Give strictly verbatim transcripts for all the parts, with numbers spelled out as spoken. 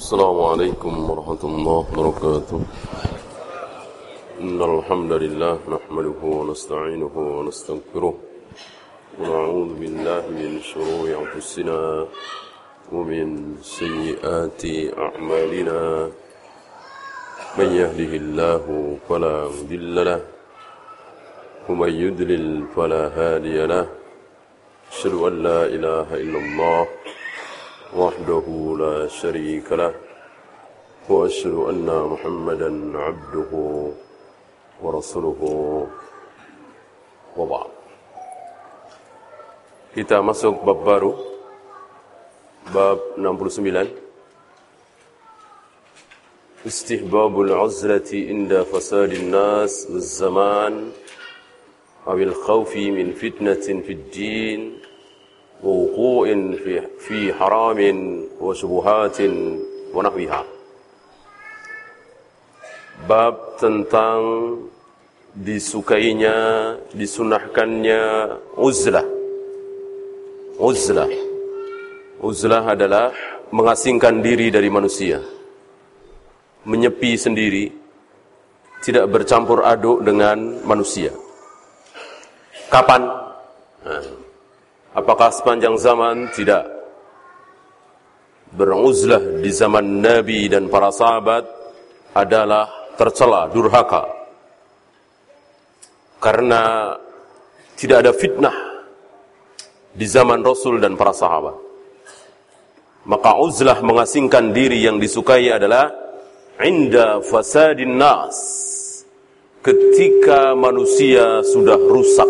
السلام عليكم ورحمة الله وبركاته. إن الحمد لله نحمده ونستعينه ونستغفره ونعوذ بالله من شرور أنفسنا ومن سيئات أعمالنا. من يهده الله فلا مضل له ومن يضلل فلا هادي له. أشهد أن لا إله إلا الله وحده لا شريك له وأشهد أن محمدا عبده ورسوله وبعد. Kita masuk bab baru, bab enam puluh sembilan. Istihbabul uzlati inda fasadin nas waz zaman awil khawfi min fitnatin fid din wa wuqu'in fi fi haramin wa syubuhatin wa nahwiha. Bab tentang disukainya, disunahkannya uzlah. Uzlah. Uzlah adalah mengasingkan diri dari manusia, menyepi sendiri, tidak bercampur aduk dengan manusia. Kapan? Nah, apakah sepanjang zaman? Tidak. Beruzlah di zaman Nabi dan para sahabat adalah tercela, durhaka. Karena tidak ada fitnah di zaman Rasul dan para sahabat. Maka uzlah, mengasingkan diri yang disukai adalah inda fasadin nas, ketika manusia sudah rusak.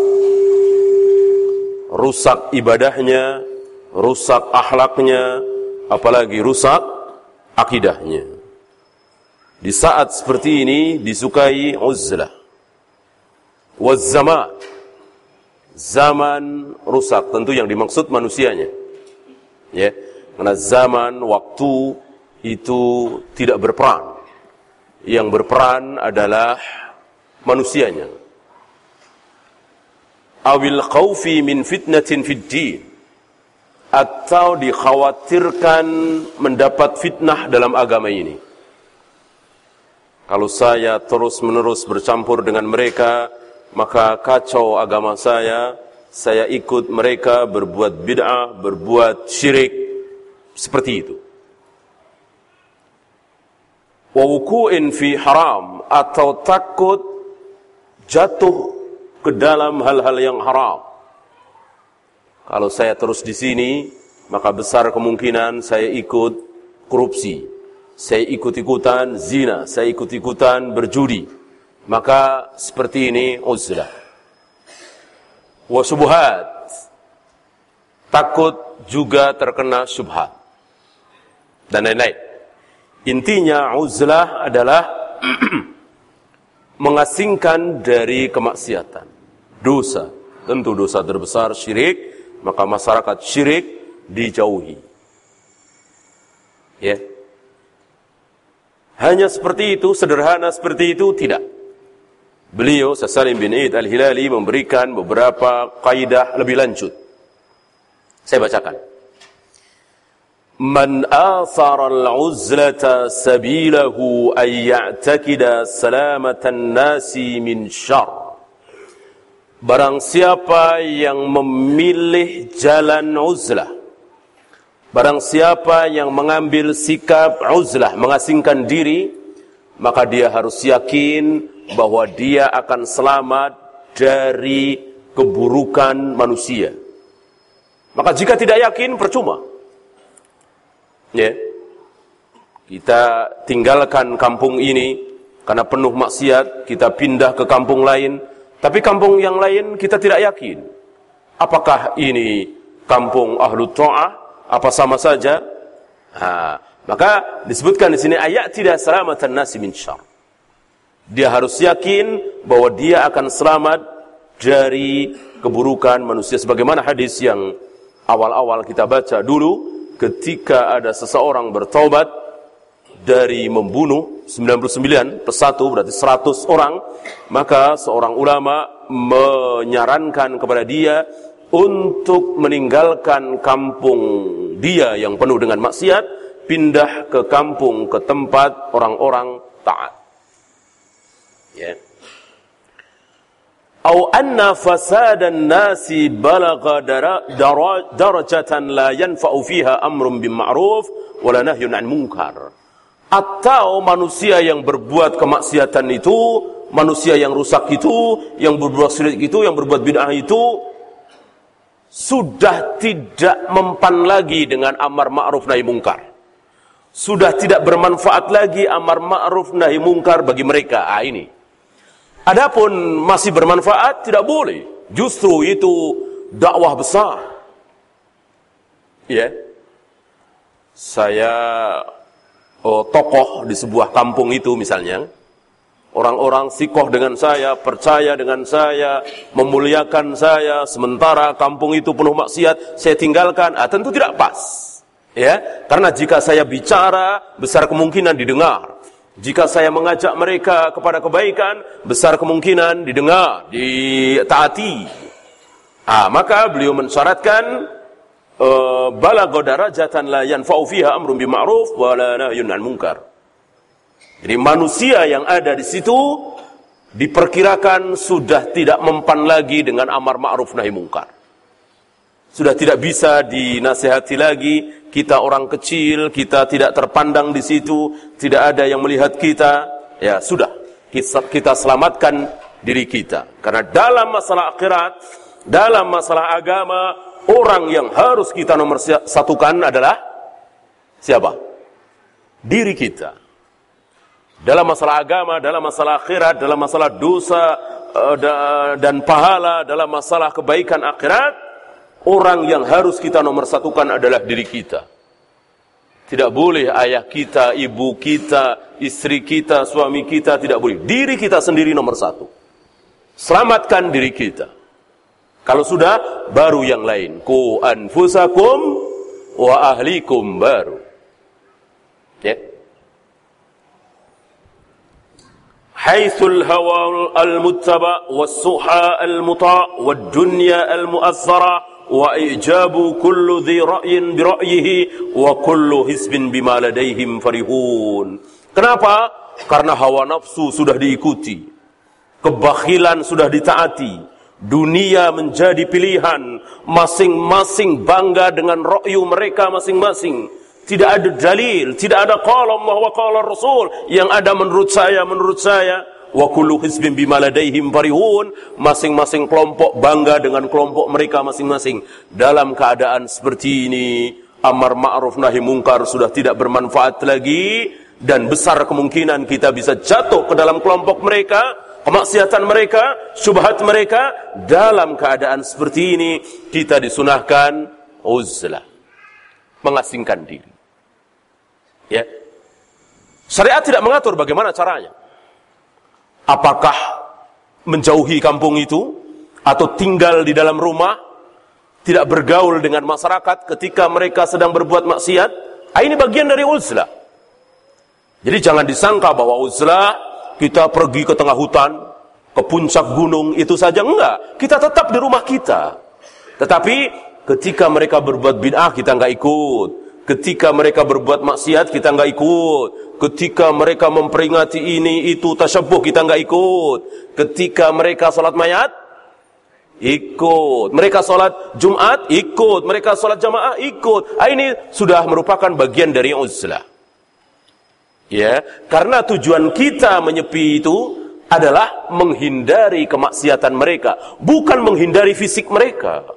Rusak ibadahnya, rusak akhlaknya, apalagi rusak akidahnya. Di saat seperti ini disukai uzlah. Waz zaman, zaman rusak, tentu yang dimaksud manusianya. Ya, karena zaman, waktu itu tidak berperan. Yang berperan adalah manusianya. Awil khawfi min fitnatin fid din, atau dikhawatirkan mendapat fitnah dalam agama ini. Kalau saya terus-menerus bercampur dengan mereka, maka kacau agama saya, saya ikut mereka berbuat bid'ah, berbuat syirik, seperti itu. Wa wuqu'in fi haram, atau takut jatuh ke dalam hal-hal yang haram. Kalau saya terus di sini, maka besar kemungkinan saya ikut korupsi, saya ikut-ikutan zina, saya ikut-ikutan berjudi. Maka seperti ini uzlah. Wa syubhat, takut juga terkena syubhat, dan lain-lain. Intinya uzlah adalah mengasingkan dari kemaksiatan, dosa. Tentu dosa terbesar syirik, maka masyarakat syirik dijauhi. Ya. Hanya seperti itu, sederhana seperti itu, tidak. Beliau, Salim bin Eid Al-Hilali, memberikan beberapa kaidah lebih lanjut. Saya bacakan. Man athara al-uzlata sabilahu ay ya'takida salamatan nasi min syarr. Barang siapa yang memilih jalan uzlah, barang siapa yang mengambil sikap uzlah, mengasingkan diri, maka dia harus yakin bahwa dia akan selamat dari keburukan manusia. Maka jika tidak yakin, percuma. Ya. Kita tinggalkan kampung ini karena penuh maksiat, kita pindah ke kampung lain, tapi kampung yang lain kita tidak yakin. Apakah ini kampung ahlu ta'ah? Apa sama saja? Ha, maka disebutkan di sini ayat tidak salamatan nasi min syarr. Dia harus yakin bahwa dia akan selamat dari keburukan manusia. Sebagaimana hadis yang awal-awal kita baca dulu, ketika ada seseorang bertaubat dari membunuh sembilan puluh sembilan plus satu berarti seratus orang, maka seorang ulama menyarankan kepada dia untuk meninggalkan kampung dia yang penuh dengan maksiat pindah ke kampung, ke tempat orang-orang taat. Ya. Au anna fasadan nasi balagha darajatan la yanfa'u fiha amrun bil ma'ruf wala nahyun 'anil munkar. Atau manusia yang berbuat kemaksiatan itu, manusia yang rusak itu, yang berbuat syirik itu, yang berbuat bid'ah itu sudah tidak mempan lagi dengan amar ma'ruf nahi munkar. Sudah tidak bermanfaat lagi amar ma'ruf nahi munkar bagi mereka. Ah, ini. Adapun masih bermanfaat, tidak boleh. Justru itu dakwah besar. Ya. Saya oh, tokoh di sebuah kampung itu misalnya. Orang-orang sikoh dengan saya, percaya dengan saya, memuliakan saya, sementara kampung itu penuh maksiat, saya tinggalkan. Ah, tentu tidak pas. Ya, karena jika saya bicara, besar kemungkinan didengar. Jika saya mengajak mereka kepada kebaikan, besar kemungkinan didengar, ditaati. Ah, maka beliau mensyaratkan uh, balagha darajatan la yanfa'u fiha amrun bil ma'ruf wa la nahyun 'anil munkar. Jadi manusia yang ada di situ diperkirakan sudah tidak mempan lagi dengan amar ma'ruf nahi munkar. Sudah tidak bisa dinasihati lagi. Kita orang kecil, kita tidak terpandang di situ, tidak ada yang melihat kita. Ya sudah, kita, kita selamatkan diri kita. Karena dalam masalah akhirat, dalam masalah agama, orang yang harus kita nomor satukan adalah siapa? Diri kita. Dalam masalah agama, dalam masalah akhirat, dalam masalah dosa dan pahala, dalam masalah kebaikan akhirat, orang yang harus kita nomor satukan adalah diri kita. Tidak boleh ayah kita, ibu kita, istri kita, suami kita, tidak boleh. Diri kita sendiri nomor satu. Selamatkan diri kita. Kalau sudah, baru yang lain. Ku anfusakum wa ahlikum baru. Ya. Haitsul hawa al-muttaba was-suha al-muta' wad-dunya al-mu'azzara wa ijabu kullu dhi ra'yin bi ra'yihi wa kullu hisbin bima ladaihim farihun. Kenapa? Karena hawa nafsu sudah diikuti, kebakhilan sudah ditaati, dunia menjadi pilihan, masing-masing bangga dengan ra'yu mereka masing-masing. Tidak ada dalil, tidak ada qala Allah wa qala Rasul, yang ada menurut saya, menurut saya. Wa kullu hizbin bima ladaihim farihun, masing-masing kelompok bangga dengan kelompok mereka masing-masing. Dalam keadaan seperti ini, amar ma'ruf nahi munkar sudah tidak bermanfaat lagi, dan besar kemungkinan kita bisa jatuh ke dalam kelompok mereka, kemaksiatan mereka, syubhat mereka. Dalam keadaan seperti ini, kita disunahkan uzlah, mengasingkan diri. Ya. Syariat tidak mengatur bagaimana caranya. Apakah menjauhi kampung itu, atau tinggal di dalam rumah, tidak bergaul dengan masyarakat ketika mereka sedang berbuat maksiat. Ini bagian dari uzlah. Jadi jangan disangka bahwa uzlah kita pergi ke tengah hutan, ke puncak gunung, itu saja. Enggak, kita tetap di rumah kita. Tetapi ketika mereka berbuat bid'ah, kita enggak ikut. Ketika mereka berbuat maksiat, kita enggak ikut. Ketika mereka memperingati ini, itu, tasyabbuh, kita enggak ikut. Ketika mereka salat mayat, ikut. Mereka salat Jumat, ikut. Mereka salat jamaah, ikut. Ini sudah merupakan bagian dari uzlah. Ya, karena tujuan kita menyepi itu adalah menghindari kemaksiatan mereka, bukan menghindari fisik mereka.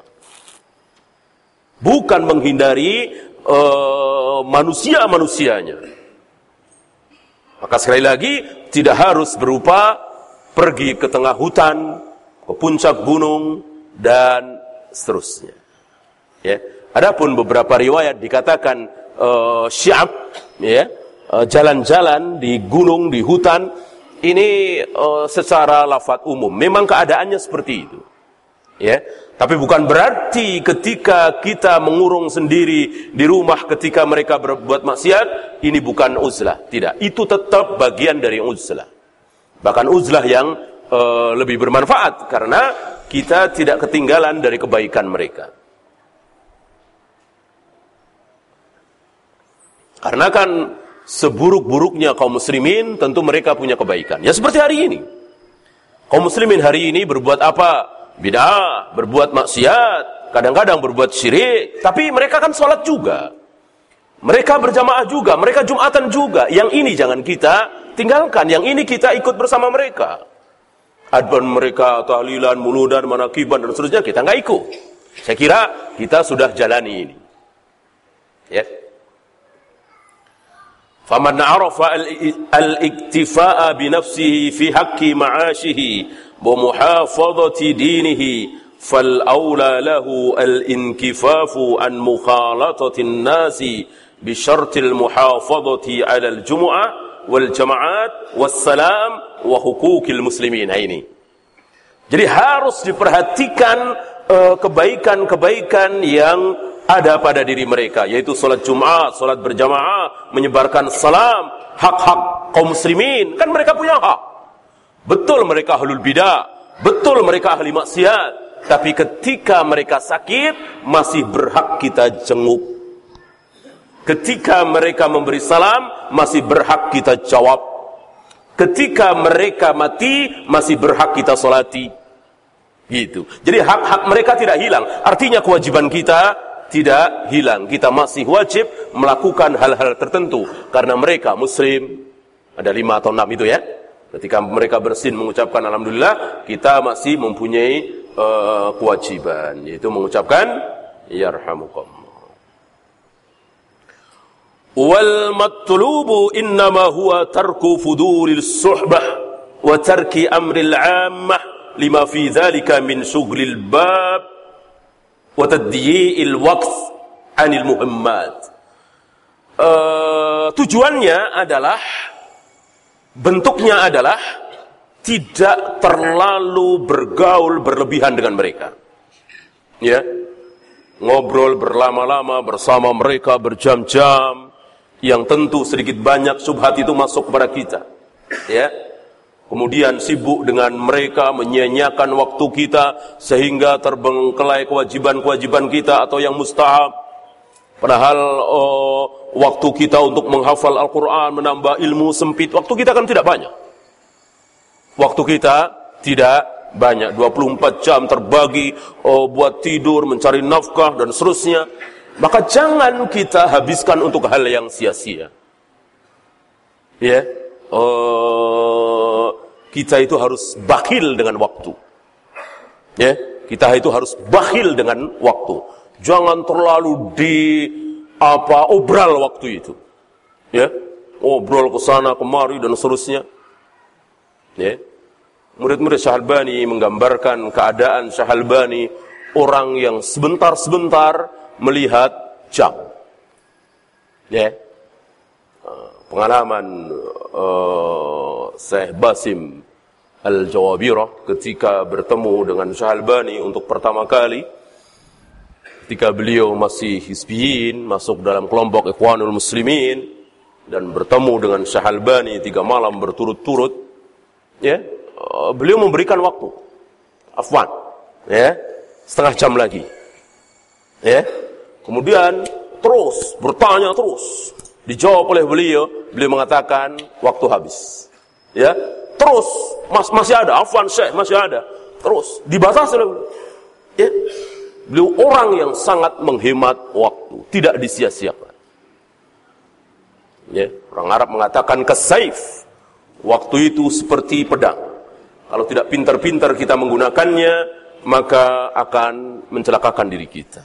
Bukan menghindari Uh, manusia-manusianya. Maka sekali lagi, tidak harus berupa pergi ke tengah hutan, ke puncak gunung, dan seterusnya. Ya. Adapun beberapa riwayat dikatakan uh, syi'ab, ya, uh, jalan-jalan di gunung, di hutan, ini uh, secara lafaz umum. Memang keadaannya seperti itu. Ya. Tapi bukan berarti ketika kita mengurung sendiri di rumah ketika mereka berbuat maksiat, ini bukan uzlah. Tidak, itu tetap bagian dari uzlah. Bahkan uzlah yang uh, lebih bermanfaat, karena kita tidak ketinggalan dari kebaikan mereka. Karena kan seburuk-buruknya kaum muslimin tentu mereka punya kebaikan. Ya seperti hari ini. Kaum muslimin hari ini berbuat apa? Bid'ah, berbuat maksiat, kadang-kadang berbuat syirik, tapi mereka kan sholat juga. Mereka berjamaah juga, mereka Jumatan juga. Yang ini jangan kita tinggalkan, yang ini kita ikut bersama mereka. Adban mereka, tahlilan, muludan, manakiban, dan seterusnya, kita nggak ikut. Saya kira kita sudah jalani ini. Ya. Faman arafa al-iktifa'a bi nafsihi fi haqqi ma'ashihi wa muhafadhati dinihi fal aula lahu al-inkifafu an mukhalatati an-nasi bi syartil muhafadhati 'ala al-jumu'ah wal jama'at was salam wa huquqil muslimin. Ini. Jadi harus diperhatikan uh, kebaikan-kebaikan yang ada pada diri mereka, yaitu salat Jumat, salat berjamaah, menyebarkan salam, hak-hak kaum muslimin. Kan mereka punya hak. Betul mereka ahlul bidah, betul mereka ahli maksiat, tapi ketika mereka sakit masih berhak kita jenguk. Ketika mereka memberi salam masih berhak kita jawab. Ketika mereka mati masih berhak kita salati. Gitu. Jadi hak-hak mereka tidak hilang. Artinya kewajiban kita tidak hilang. Kita masih wajib melakukan hal-hal tertentu karena mereka muslim. Ada lima atau enam itu ya. Ketika mereka bersin mengucapkan alhamdulillah, kita masih mempunyai uh, kewajiban, yaitu mengucapkan yarhamukallah. Wal matlubu innama huwa tarku fudulil suhbah wa tarki amril ammah lima fi dzalika min syughlil bab wa tadyi'il waqt 'anil muhimmat. Uh, tujuannya adalah, bentuknya adalah tidak terlalu bergaul berlebihan dengan mereka. Ya. Ngobrol berlama-lama bersama mereka berjam-jam, yang tentu sedikit banyak syubhat itu masuk kepada kita. Ya. Kemudian sibuk dengan mereka, menyia-nyiakan waktu kita sehingga terbengkelai kewajiban-kewajiban kita atau yang mustahab. Padahal oh, waktu kita untuk menghafal Al-Quran, menambah ilmu sempit, waktu kita kan tidak banyak. Waktu kita tidak banyak, dua puluh empat jam terbagi oh, buat tidur, mencari nafkah dan seterusnya. Maka jangan kita habiskan untuk hal yang sia-sia. Ya. Yeah. Uh, kita itu harus bakhil dengan waktu. Ya, kita itu harus bakhil dengan waktu. Jangan terlalu di apa obral waktu itu. Ya, obrol ke sana kemari dan seterusnya. Ya. Murid-murid Syekh Albani menggambarkan keadaan Syekh Albani, orang yang sebentar-sebentar melihat jam. Ya. Pengalaman uh, Syekh Basim Al-Jawabirah ketika bertemu dengan Syekh Albani untuk pertama kali, ketika beliau masih hizbiyin, masuk dalam kelompok Ikhwanul Muslimin, dan bertemu dengan Syekh Albani tiga malam berturut-turut, ya, uh, beliau memberikan waktu, afwan, ya, setengah jam lagi, ya, kemudian terus bertanya terus. Dijawab oleh beliau, beliau mengatakan waktu habis. Ya, terus mas, masih ada, afwan Syekh, masih ada. Terus dibatasi oleh beliau. Ya. Beliau orang yang sangat menghemat waktu, tidak disia-siakan. Ya, orang Arab mengatakan kasaif. Waktu itu seperti pedang. Kalau tidak pintar-pintar kita menggunakannya, maka akan mencelakakan diri kita.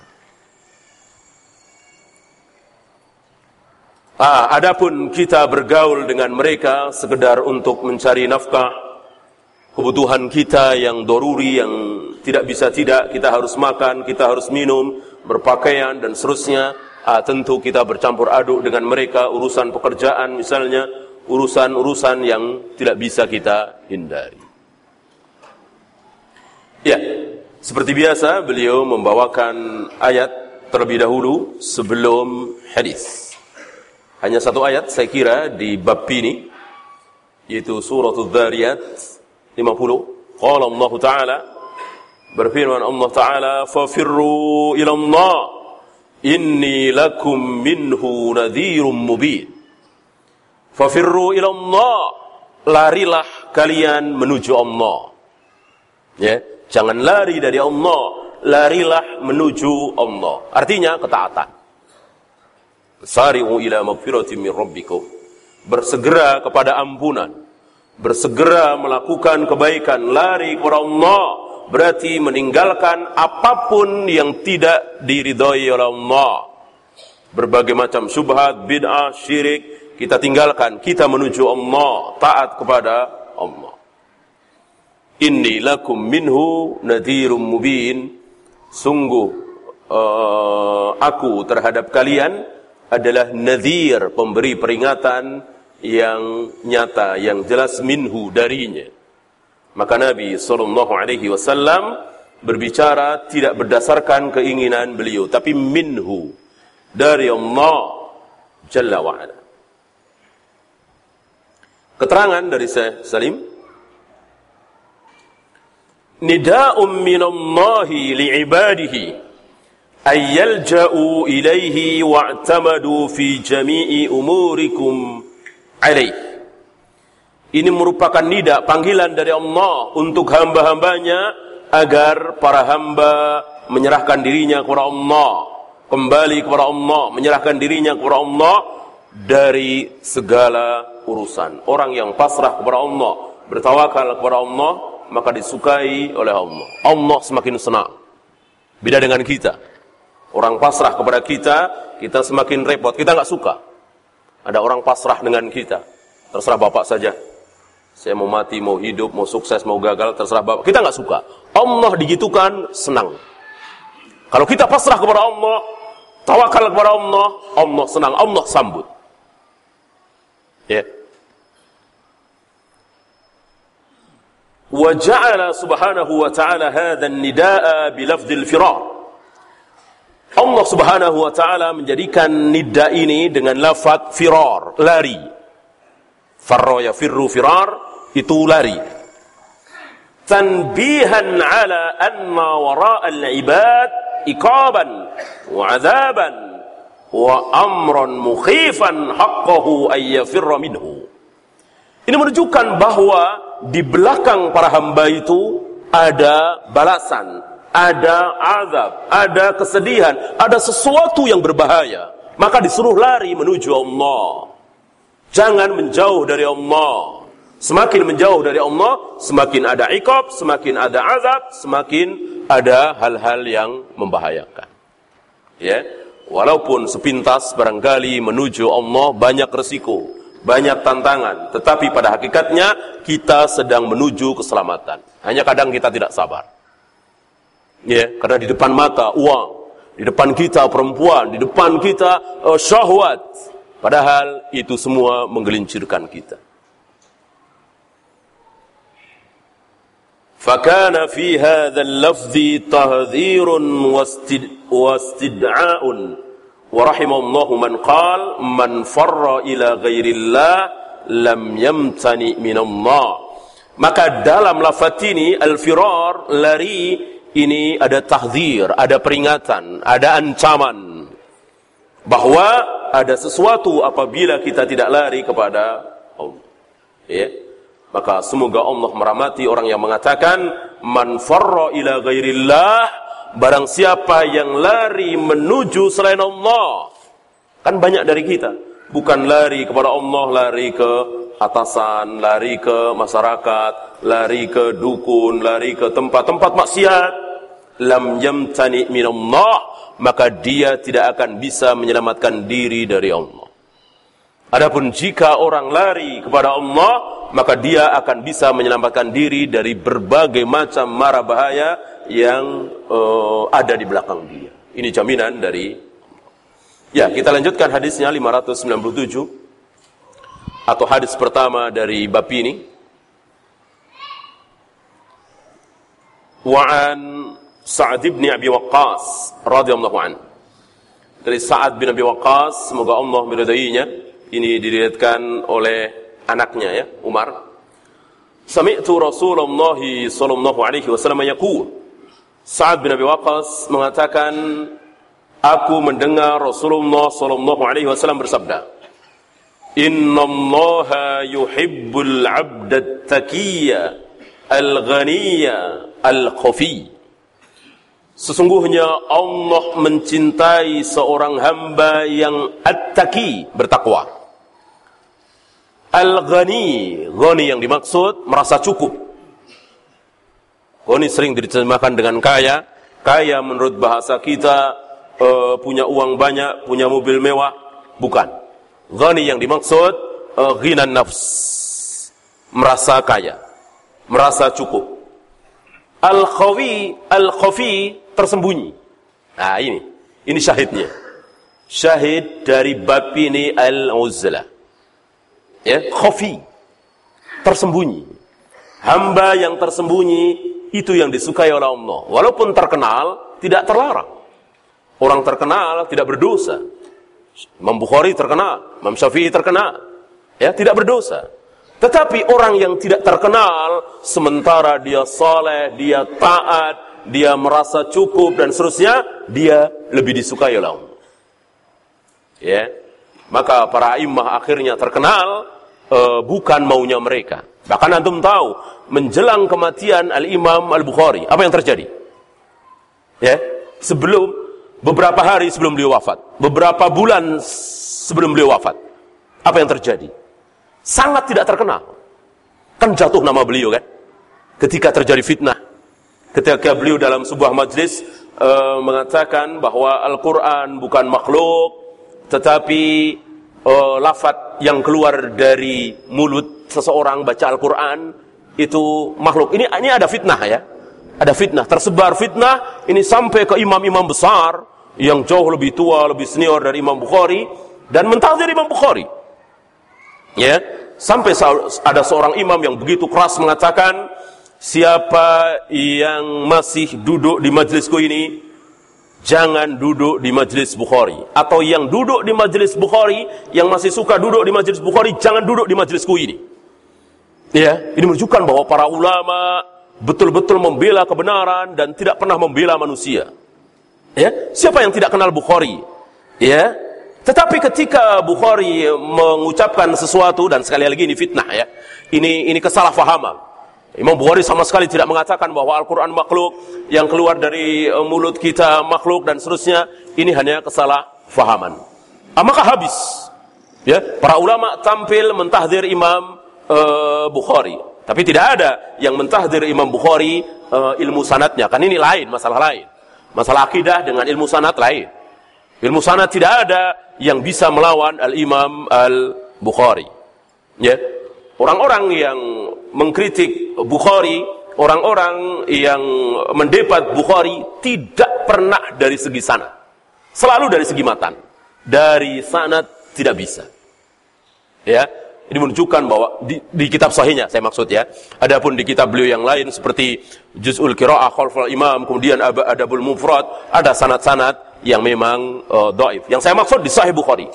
Ah, adapun kita bergaul dengan mereka sekedar untuk mencari nafkah, kebutuhan kita yang doruri, yang tidak bisa tidak, kita harus makan, kita harus minum, berpakaian dan seterusnya. Ah, tentu kita bercampur aduk dengan mereka, urusan pekerjaan misalnya, urusan-urusan yang tidak bisa kita hindari. Ya, seperti biasa beliau membawakan ayat terlebih dahulu sebelum hadis. Hanya satu ayat saya kira di bab ini, yaitu surah Adz-Dzariyat lima puluh. Qala Allah Ta'ala, berfirman Allah Ta'ala, fafirru ila Allah inni lakum minhu nadhirum mubin. Fafirru ila Allah, larilah kalian menuju Allah. Ya, jangan lari dari Allah, larilah menuju Allah. Artinya ketaatan. Sari'u ila magfiratin min rabbikum. Bersegera kepada ampunan, bersegera melakukan kebaikan, lari kepada Allah, berarti meninggalkan apapun yang tidak diridhai oleh Allah. Berbagai macam syubhat, bid'ah, syirik kita tinggalkan, kita menuju Allah, taat kepada Allah. Inni lakum minhu nadhirum mubin. Sungguh uh, aku terhadap kalian adalah nadhir, pemberi peringatan yang nyata, yang jelas, minhu, darinya. Maka Nabi sallallahu alaihi wasallam berbicara tidak berdasarkan keinginan beliau, tapi minhu, dari Allah Jalla wa'ala. Keterangan dari Syekh Salim, nida'un minallahi li'ibadihi ayyalja'u ilaihi wa'tamadu fi jami'i umurikum alaih. Ini merupakan nida, panggilan dari Allah untuk hamba-hambanya agar para hamba menyerahkan dirinya kepada Allah, kembali kepada Allah, menyerahkan dirinya kepada Allah dari segala urusan. Orang yang pasrah kepada Allah, bertawakal kepada Allah, maka disukai oleh Allah. Allah semakin senang. Beda dengan kita. Orang pasrah kepada kita, kita semakin repot. Kita nggak suka. Ada orang pasrah dengan kita. Terserah Bapak saja. Saya mau mati, mau hidup, mau sukses, mau gagal, terserah Bapak. Kita nggak suka. Allah digitukan, senang. Kalau kita pasrah kepada Allah, tawakal kepada Allah, Allah senang, Allah sambut. Ya. Wa ja'ala subhanahu wa ta'ala hadha an-nidaa bi lafdhil firar. Allah subhanahu wa ta'ala menjadikan nida ini dengan lafaz firar, lari. Farra yafirru firar, itu lari. Tanbihan ala anna wara'a al-ibad iqaban wa 'adzaban wa amran mukhifan haqqahu ay yafirra minhu. Ini menunjukkan bahwa di belakang para hamba itu ada balasan, ada azab, ada kesedihan, ada sesuatu yang berbahaya. Maka disuruh lari menuju Allah. Jangan menjauh dari Allah. Semakin menjauh dari Allah, semakin ada iqab, semakin ada azab, semakin ada hal-hal yang membahayakan. Ya, walaupun sepintas barangkali menuju Allah banyak resiko, banyak tantangan, tetapi pada hakikatnya kita sedang menuju keselamatan. Hanya kadang kita tidak sabar. Ya, karena di depan mata uang, di depan kita perempuan, di depan kita uh, syahwat. Padahal itu semua menggelincirkan kita. Fakana fi hadzal lafzi tahdhirun wastid'a'un wa rahimallahu man qala man farra ila ghairillah lam yamtani minallah. Maka dalam lafaz ini al-firar, lari, ini ada tahdzir, ada peringatan, ada ancaman bahwa ada sesuatu apabila kita tidak lari kepada Allah. Ya. Maka semoga Allah merahmati orang yang mengatakan man farra ila ghairillah, barang siapa yang lari menuju selain Allah. Kan banyak dari kita bukan lari kepada Allah, lari ke atasan, lari ke masyarakat, lari ke dukun, lari ke tempat-tempat maksiat. Lam yamtani minallah, maka dia tidak akan bisa menyelamatkan diri dari Allah. Adapun jika orang lari kepada Allah, maka dia akan bisa menyelamatkan diri dari berbagai macam mara bahaya yang uh, ada di belakang dia. Ini jaminan dari Allah. Ya, kita lanjutkan hadisnya lima ratus sembilan puluh tujuh atau hadis pertama dari bab ini. Wa'an Sa'ad bin Abi Waqqas radhiyallahu anhu. Dari Sa'ad bin Abi Waqqas, semoga Allah meridainya. Ini diriwayatkan oleh anaknya, ya, Umar. Sami'tu Rasulullah sallallahu alaihi wasallam yaqul. Sa'ad bin Abi Waqqas mengatakan, Aku mendengar Rasulullah sallallahu alaihi wasallam bersabda, "Innallaha yuhibbul 'abdat taqiyya al-ghaniyya al-khafi." Sesungguhnya Allah mencintai seorang hamba yang at-taqi, bertakwa. Al-ghani, ghani yang dimaksud merasa cukup. Ghani sering diterjemahkan dengan kaya. Kaya menurut bahasa kita Uh, punya uang banyak, punya mobil mewah, bukan. Ghani yang dimaksud uh, ghinan nafs, merasa kaya, merasa cukup. Al-khawi, al-khafi, tersembunyi. Nah ini, ini syahidnya. Syahid dari bab ini al-uzlah. Ya, khafi, tersembunyi. Hamba yang tersembunyi itu yang disukai oleh Allah. Walaupun terkenal, tidak terlarang. Orang terkenal tidak berdosa. Imam Bukhari terkenal, Imam Syafi'i terkenal, ya tidak berdosa. Tetapi orang yang tidak terkenal, sementara dia saleh, dia taat, dia merasa cukup dan seterusnya, dia lebih disukai oleh Allah. Ya, maka para imam akhirnya terkenal e, bukan maunya mereka. Bahkan antum tahu, menjelang kematian Al-Imam Al-Bukhari, apa yang terjadi? Ya, sebelum beberapa hari sebelum beliau wafat, beberapa bulan sebelum beliau wafat, apa yang terjadi? Sangat tidak terkenal. Kan jatuh nama beliau kan? Ketika terjadi fitnah. Ketika beliau dalam sebuah majlis e, mengatakan bahwa Al-Quran bukan makhluk, tetapi e, lafaz yang keluar dari mulut seseorang baca Al-Quran itu makhluk. Ini ini ada fitnah ya. Ada fitnah, tersebar fitnah ini sampai ke imam-imam besar yang jauh lebih tua, lebih senior dari Imam Bukhari dan mentahdir Imam Bukhari. Ya, sampai ada seorang imam yang begitu keras mengatakan, siapa yang masih duduk di majlisku ini jangan duduk di majlis Bukhari, atau yang duduk di majlis Bukhari, yang masih suka duduk di majlis Bukhari jangan duduk di majlisku ini. Ya, ini menunjukkan bahwa para ulama betul-betul membela kebenaran dan tidak pernah membela manusia. Ya, siapa yang tidak kenal Bukhari? Ya, tetapi ketika Bukhari mengucapkan sesuatu, dan sekali lagi ini fitnah ya, ini ini kesalahpahaman. Imam Bukhari sama sekali tidak mengatakan bahwa Al-Quran makhluk, yang keluar dari mulut kita makhluk dan seterusnya. Ini hanya kesalahpahaman. Ah, maka habis. Ya, para ulama tampil mentahdir Imam uh, Bukhari. Tapi tidak ada yang mentahdir Imam Bukhari uh, ilmu sanadnya. Kan ini lain, masalah lain. Masalah akidah dengan ilmu sanad lain. Ilmu sanad tidak ada yang bisa melawan Al-Imam Al-Bukhari. Ya. Orang-orang yang mengkritik Bukhari, orang-orang yang mendebat Bukhari tidak pernah dari segi sanad. Selalu dari segi matan. Dari sanad tidak bisa. Ya. Ini menunjukkan bahwa di, di kitab sahihnya, saya maksud ya. Adapun di kitab beliau yang lain seperti Juz'ul Qira'ah Khalfal Imam, kemudian Adabul Mufrad, ada sanad-sanad yang memang uh, dhaif. Yang saya maksud di Sahih Bukhari.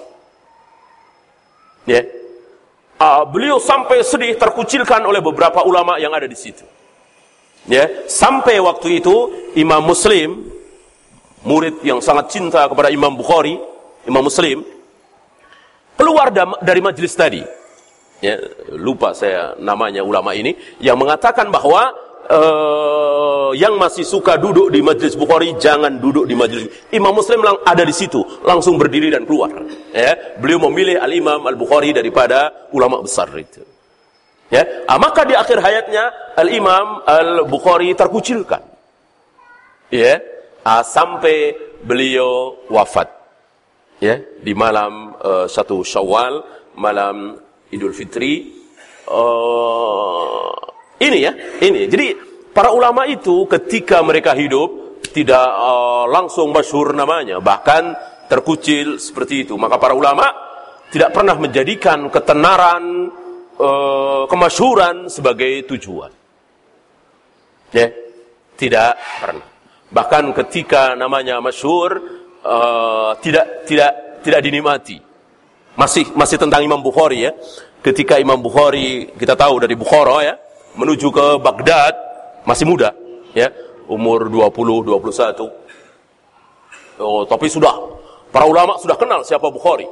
Ya. Uh, beliau sampai sedih terkucilkan oleh beberapa ulama yang ada di situ. Ya, sampai waktu itu Imam Muslim, murid yang sangat cinta kepada Imam Bukhari, Imam Muslim, keluar dari majelis tadi. Ya, lupa saya namanya ulama ini, yang mengatakan bahwa uh, yang masih suka duduk di majelis Bukhari jangan duduk di majelis. Imam Muslim ada di situ, langsung berdiri dan keluar. Ya, beliau memilih Al-Imam Al-Bukhari daripada ulama besar itu. Ya, ah, maka di akhir hayatnya Al-Imam Al-Bukhari terkucilkan. Ya, ah, sampai beliau wafat. Ya, di malam uh, satu Syawal, malam Idul Fitri, uh, ini ya, ini. Jadi para ulama itu ketika mereka hidup tidak uh, langsung masyhur namanya, bahkan terkucil seperti itu. Maka para ulama tidak pernah menjadikan ketenaran, uh, kemasyhuran sebagai tujuan. Ya, tidak pernah. Bahkan ketika namanya masyhur, uh, tidak tidak tidak dinikmati. Masih masih tentang Imam Bukhari ya. Ketika Imam Bukhari, kita tahu dari Bukhara ya, menuju ke Baghdad, masih muda ya, umur dua puluh, dua puluh satu. Oh, tapi sudah, para ulama sudah kenal siapa Bukhari.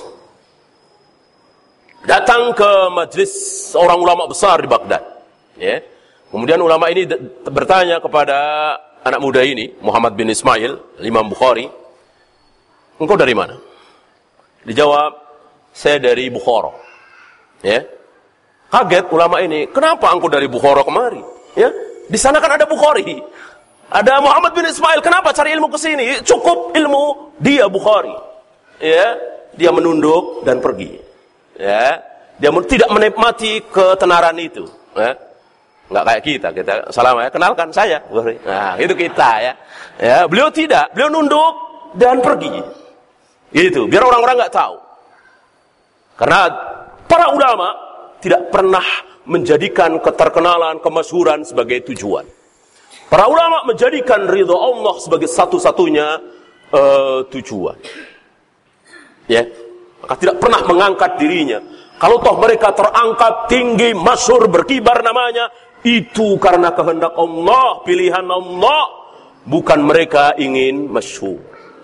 Datang ke majlis seorang ulama besar di Baghdad. Ya. Kemudian ulama ini bertanya kepada anak muda ini, Muhammad bin Ismail, Imam Bukhari, engkau dari mana? Dijawab, saya dari Bukhara. Ya. Kaget ulama ini, kenapa engkau dari Bukhara kemari? Ya. Di sana kan ada Bukhari. Ada Muhammad bin Ismail, kenapa cari ilmu ke sini? Cukup ilmu dia Bukhari. Ya, dia menunduk dan pergi. Ya, dia tidak menikmati ketenaran itu. Ya. Enggak kayak kita, kita salam ya, kenalkan saya. Nah, itu kita ya. Ya, beliau tidak, beliau nunduk dan pergi. Itu, biar orang-orang enggak tahu. Karena para ulama tidak pernah menjadikan keterkenalan, kemasyhuran sebagai tujuan. Para ulama menjadikan ridha Allah sebagai satu-satunya uh, tujuan. Ya, maka tidak pernah mengangkat dirinya. Kalau toh mereka terangkat tinggi, masyhur, berkibar namanya, itu karena kehendak Allah, pilihan Allah, bukan mereka ingin masyhur.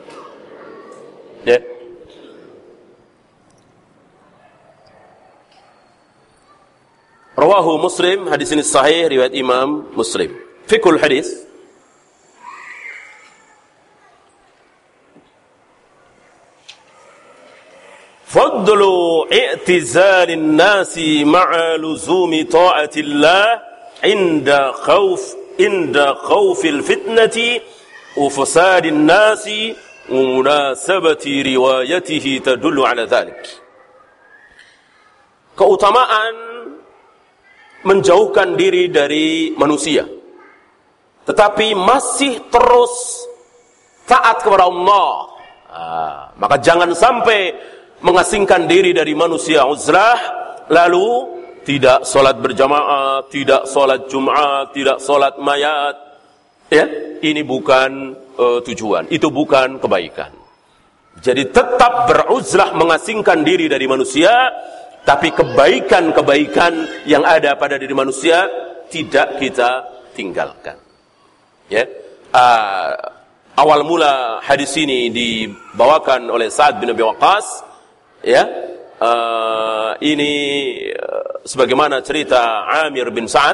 Ya. Rawahu Muslim, hadis ini sahih riwayat Imam Muslim. Fiqhul hadis. Fadlu i'tizalin nasi ma'a luzumi ta'atillah inda khawf inda khawfil fitnati wa fasadin nasi wa munasabati riwayatihi tadullu ala dhalik. Keutamaan menjauhkan diri dari manusia, tetapi masih terus taat kepada Allah. Nah, maka jangan sampai mengasingkan diri dari manusia uzlah, lalu tidak solat berjamaah, tidak solat Jumat, tidak solat mayat. Ya, ini bukan uh, tujuan, itu bukan kebaikan. Jadi tetap beruzlah, mengasingkan diri dari manusia, tapi kebaikan-kebaikan yang ada pada diri manusia tidak kita tinggalkan. Ya, uh, awal mula hadis ini dibawakan oleh Sa'ad bin Abi Waqqas. Ya, uh, ini uh, sebagaimana cerita Amir bin Sa'ad.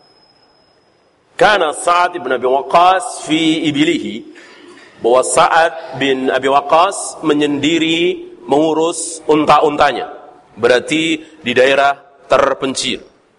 Kana Sa'ad bin Abi Waqqas fi ibilihi, bahwa Sa'ad bin Abi Waqqas menyendiri mengurus unta-untanya, berarti di daerah terpencil.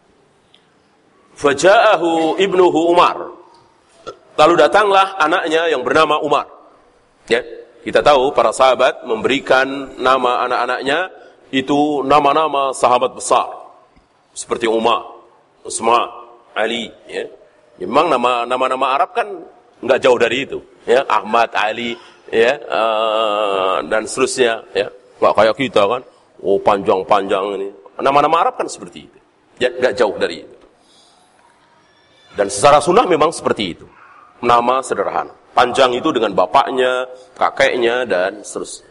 Faja'ahu ibnuhu Umar, lalu datanglah anaknya yang bernama Umar. Ya, kita tahu para sahabat memberikan nama anak-anaknya itu nama-nama sahabat besar, seperti Umar, Utsman, Ali. Ya, memang nama nama-nama Arab kan nggak jauh dari itu. Ya, Ahmad, Ali, ya, uh, dan seterusnya. Ya, nggak kayak kita kan. Oh, panjang-panjang ini. Nama-nama Arab kan seperti itu. Ya, nggak jauh dari itu. Dan secara sunnah memang seperti itu. Nama sederhana. Panjang itu dengan bapaknya, kakeknya, dan seterusnya.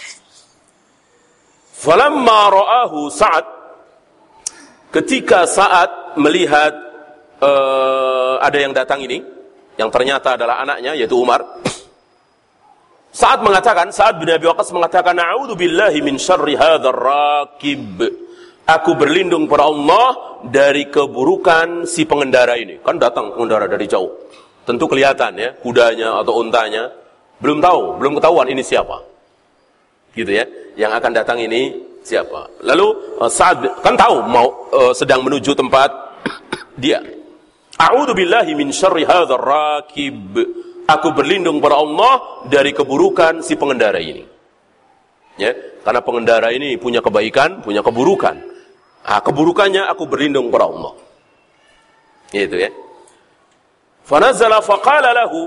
Falamma ra'ahu Sa'ad, ketika Sa'ad melihat uh, ada yang datang ini, yang ternyata adalah anaknya, yaitu Umar, Sa'ad mengatakan, Sa'ad bin Abi Waqqas mengatakan, A'udzu billahi min syarri hadzal rakib. Aku berlindung pada Allah dari keburukan si pengendara ini. Kan datang pengendara dari jauh. Tentu kelihatan ya, kudanya atau untanya. Belum tahu, belum ketahuan ini siapa. Gitu ya. Yang akan datang ini siapa. Lalu Sa'ad kan tahu mau uh, sedang menuju tempat dia. A'udzu billahi min syarri hadzal rakib. Aku berlindung pada Allah dari keburukan si pengendara ini. Ya, karena pengendara ini punya kebaikan, punya keburukan. Ah, keburukannya aku berlindung pada Allah. Gitu ya. Fanazala faqala lahu.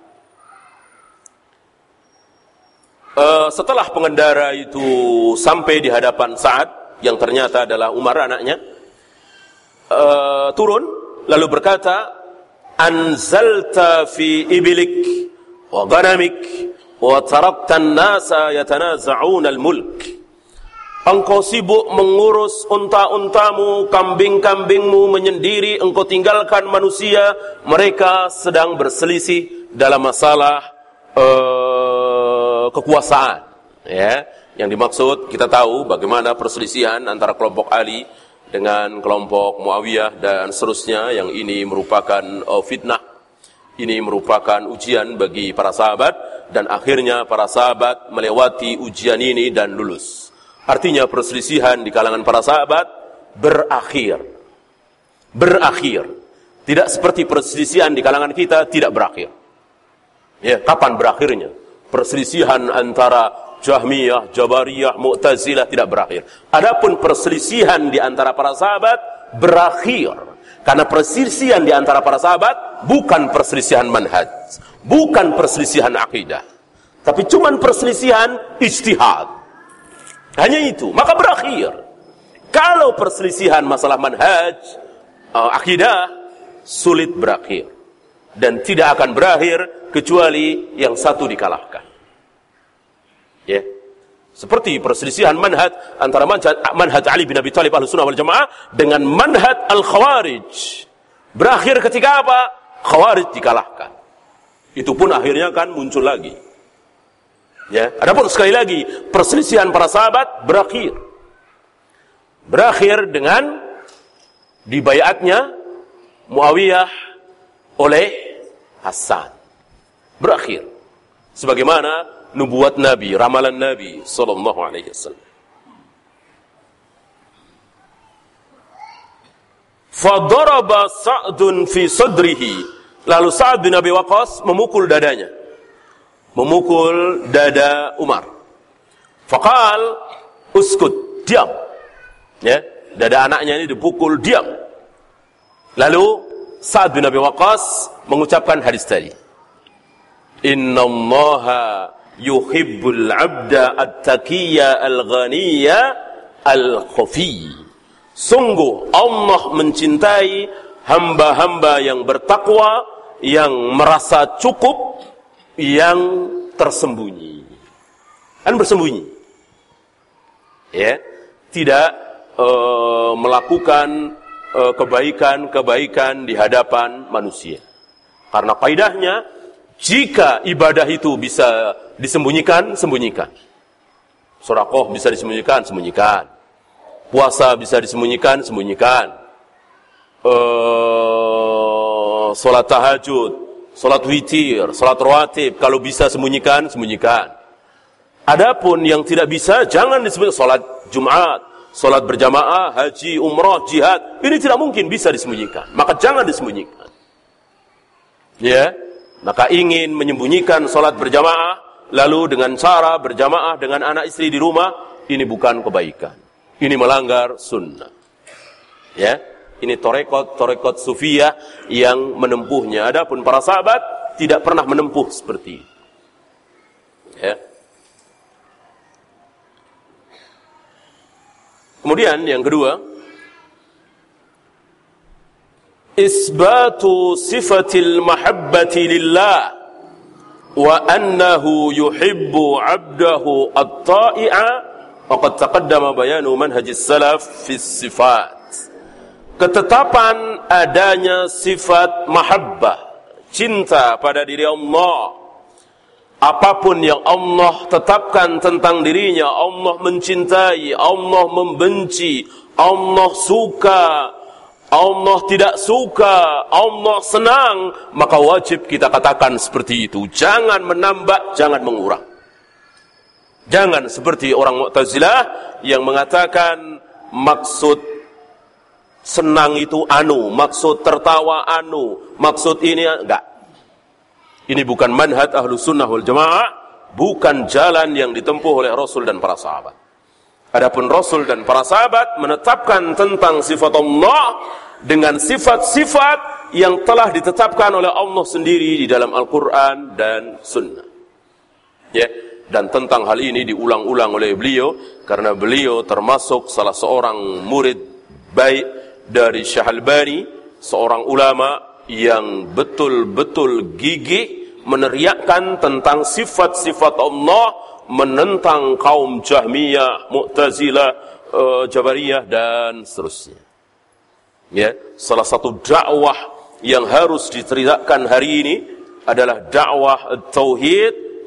Uh, setelah pengendara itu sampai di hadapan Sa'ad, yang ternyata adalah Umar anaknya, uh, turun lalu berkata, anzalta fi ibilik wa ghanamik wa tarakta an-nasa yatanaza'una al-mulk. Engkau sibuk mengurus unta-untamu, kambing-kambingmu menyendiri, engkau tinggalkan manusia, mereka sedang berselisih dalam masalah uh, kekuasaan. Ya, yang dimaksud kita tahu bagaimana perselisihan antara kelompok Ali dengan kelompok Muawiyah dan seterusnya, yang ini merupakan uh, fitnah, ini merupakan ujian bagi para sahabat, dan akhirnya para sahabat melewati ujian ini dan lulus. Artinya perselisihan di kalangan para sahabat berakhir. Berakhir. Tidak seperti perselisihan di kalangan kita tidak berakhir. Ya, kapan berakhirnya? Perselisihan antara Jahmiyah, Jabariyah, Mu'tazilah tidak berakhir. Adapun perselisihan di antara para sahabat berakhir. Karena perselisihan di antara para sahabat bukan perselisihan manhaj, bukan perselisihan akidah, tapi cuman perselisihan ijtihad. Hanya itu, maka berakhir. Kalau perselisihan masalah manhaj, uh, akidah, sulit berakhir. Dan tidak akan berakhir kecuali yang satu dikalahkan. Ya. Seperti perselisihan manhaj antara manhaj, manhaj Ali bin Abi Thalib Ahlus Sunnah wal Jamaah dengan manhaj Al-Khawarij. Berakhir ketika apa? Khawarij dikalahkan. Itu pun akhirnya kan muncul lagi. Ya, adapun sekali lagi perselisihan para sahabat berakhir. Berakhir dengan dibayatnya Muawiyah oleh Hasan. Berakhir. Sebagaimana nubuat Nabi, ramalan Nabi sallallahu alaihi wasallam. Fadaraba Sa'dun fi sadrihi. Lalu Sa'd bin Abi Waqqas memukul dadanya. Memukul dada Umar. Faqal uskut, diam. Ya, dada anaknya ini dipukul, diam. Lalu Sa'd bin Abi Waqqas mengucapkan hadis tadi. Innallaha yuhibbul abda at-taqiyya al-ghaniyya al-khafi. Sungguh Allah mencintai hamba-hamba yang bertakwa, yang merasa cukup, yang tersembunyi. Kan bersembunyi. Ya, tidak uh, melakukan uh, kebaikan-kebaikan di hadapan manusia. Karena kaidahnya, jika ibadah itu bisa disembunyikan, sembunyikan. Sedekah bisa disembunyikan, sembunyikan. Puasa bisa disembunyikan, sembunyikan. Uh, salat tahajud, salat witir, salat rawatib, kalau bisa sembunyikan, sembunyikan. Adapun yang tidak bisa, jangan disembunyikan. Salat Jumat, salat berjamaah, haji, umrah, jihad, ini tidak mungkin bisa disembunyikan. Maka jangan disembunyikan. Ya. Maka ingin menyembunyikan salat berjamaah, lalu dengan cara berjamaah dengan anak istri di rumah, ini bukan kebaikan. Ini melanggar sunnah. Ya, ini torekot-torekot sufiyah yang menempuhnya. Adapun para sahabat tidak pernah menempuh seperti itu. Ya. Kemudian yang kedua, isbatu sifatil mahabbati lillah wa annahu yuhibbu 'abdahu at-ta'i'a wa qad taqaddama bayanu manhajis salaf fi sifat. Ketetapan adanya sifat mahabbah, cinta pada diri Allah. Apapun yang Allah tetapkan tentang dirinya, Allah mencintai, Allah membenci, Allah suka, Allah tidak suka, Allah senang, maka wajib kita katakan seperti itu. Jangan menambah, jangan mengurang. Jangan seperti orang Mu'tazilah yang mengatakan maksud senang itu anu, maksud tertawa anu, maksud ini enggak. Ini bukan manhaj Ahlus Sunnah wal Jamaah, bukan jalan yang ditempuh oleh Rasul dan para sahabat. Adapun Rasul dan para sahabat menetapkan tentang sifat Allah dengan sifat-sifat yang telah ditetapkan oleh Allah sendiri di dalam Al-Quran dan Sunnah. Ya, dan tentang hal ini diulang-ulang oleh beliau karena beliau termasuk salah seorang murid baik dari Syekh Albani, seorang ulama yang betul-betul gigih meneriakkan tentang sifat-sifat Allah, menentang kaum Jahmiyah, Mu'tazilah, uh, Jabariyah dan seterusnya. Ya, salah satu dakwah yang harus diteriakkan hari ini adalah dakwah tauhid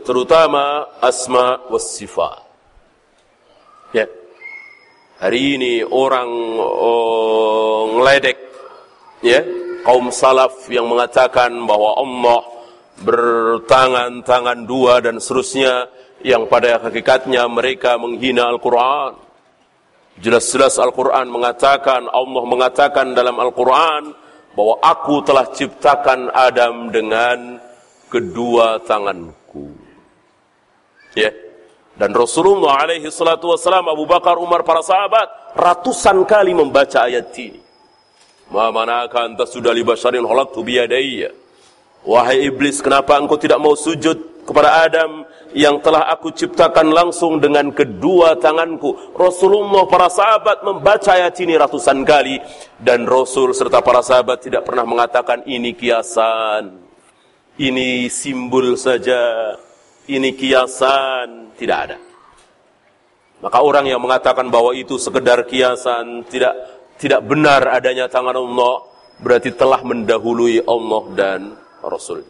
terutama asma was sifat. Ya. Hari ini orang oh, ngeledek ya, kaum salaf yang mengatakan bahwa Allah bertangan-tangan dua dan seterusnya, yang pada hakikatnya mereka menghina Al-Quran. Jelas-jelas Al-Quran mengatakan, Allah mengatakan dalam Al-Quran bahwa aku telah ciptakan Adam dengan kedua tanganku. Ya. Dan Rasulullah alaihi salatu wassalam, Abu Bakar, Umar, para sahabat ratusan kali membaca ayat ini. Ma manaka anta sudah li basharin khalaqtu bi yadayya. Wahai iblis, kenapa engkau tidak mau sujud kepada Adam yang telah aku ciptakan langsung dengan kedua tanganku? Rasulullah, para sahabat membaca ayat ini ratusan kali, dan Rasul serta para sahabat tidak pernah mengatakan ini kiasan, ini simbol saja, ini kiasan. Tidak ada. Maka orang yang mengatakan bahwa itu sekedar kiasan, tidak tidak benar adanya tangan Allah, berarti telah mendahului Allah dan Rasul.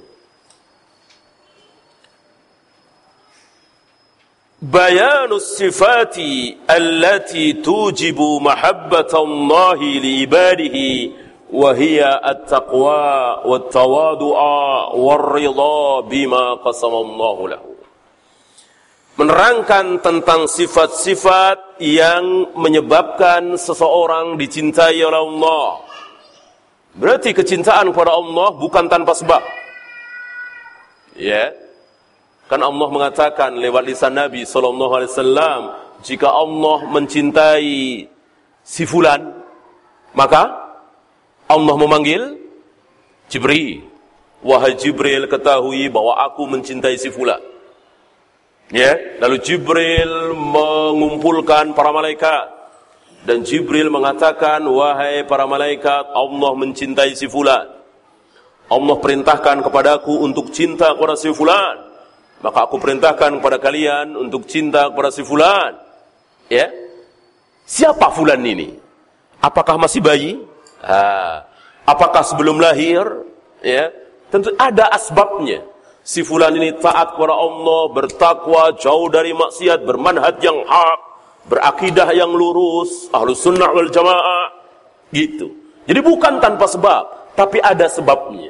Bayanus sifati allati tujibu mahabbatallahi li ibadihi wa hiya at-taqwa wat-tawadu'a war-ridha bima qasamallahu lahu. Menerangkan tentang sifat-sifat yang menyebabkan seseorang dicintai oleh Allah. Berarti kecintaan kepada Allah bukan tanpa sebab. Ya. Kan Allah mengatakan lewat lisan Nabi sallallahu alaihi wasallam, jika Allah mencintai si fulan, maka Allah memanggil Jibril. Wahai Jibril, ketahui bahwa aku mencintai si fulan. Ya, lalu Jibril mengumpulkan para malaikat, dan Jibril mengatakan, wahai para malaikat, Allah mencintai si fulan. Allah perintahkan kepadaku untuk cinta kepada si fulan, maka aku perintahkan kepada kalian untuk cinta kepada si fulan. Ya, siapa fulan ini? Apakah masih bayi? Ha. Apakah sebelum lahir? Ya, tentu ada asbabnya. Si fulan ini taat kepada Allah, bertakwa, jauh dari maksiat, bermanhaj yang hak, berakidah yang lurus, ahlus sunnah wal jamaah, gitu. Jadi bukan tanpa sebab, tapi ada sebabnya.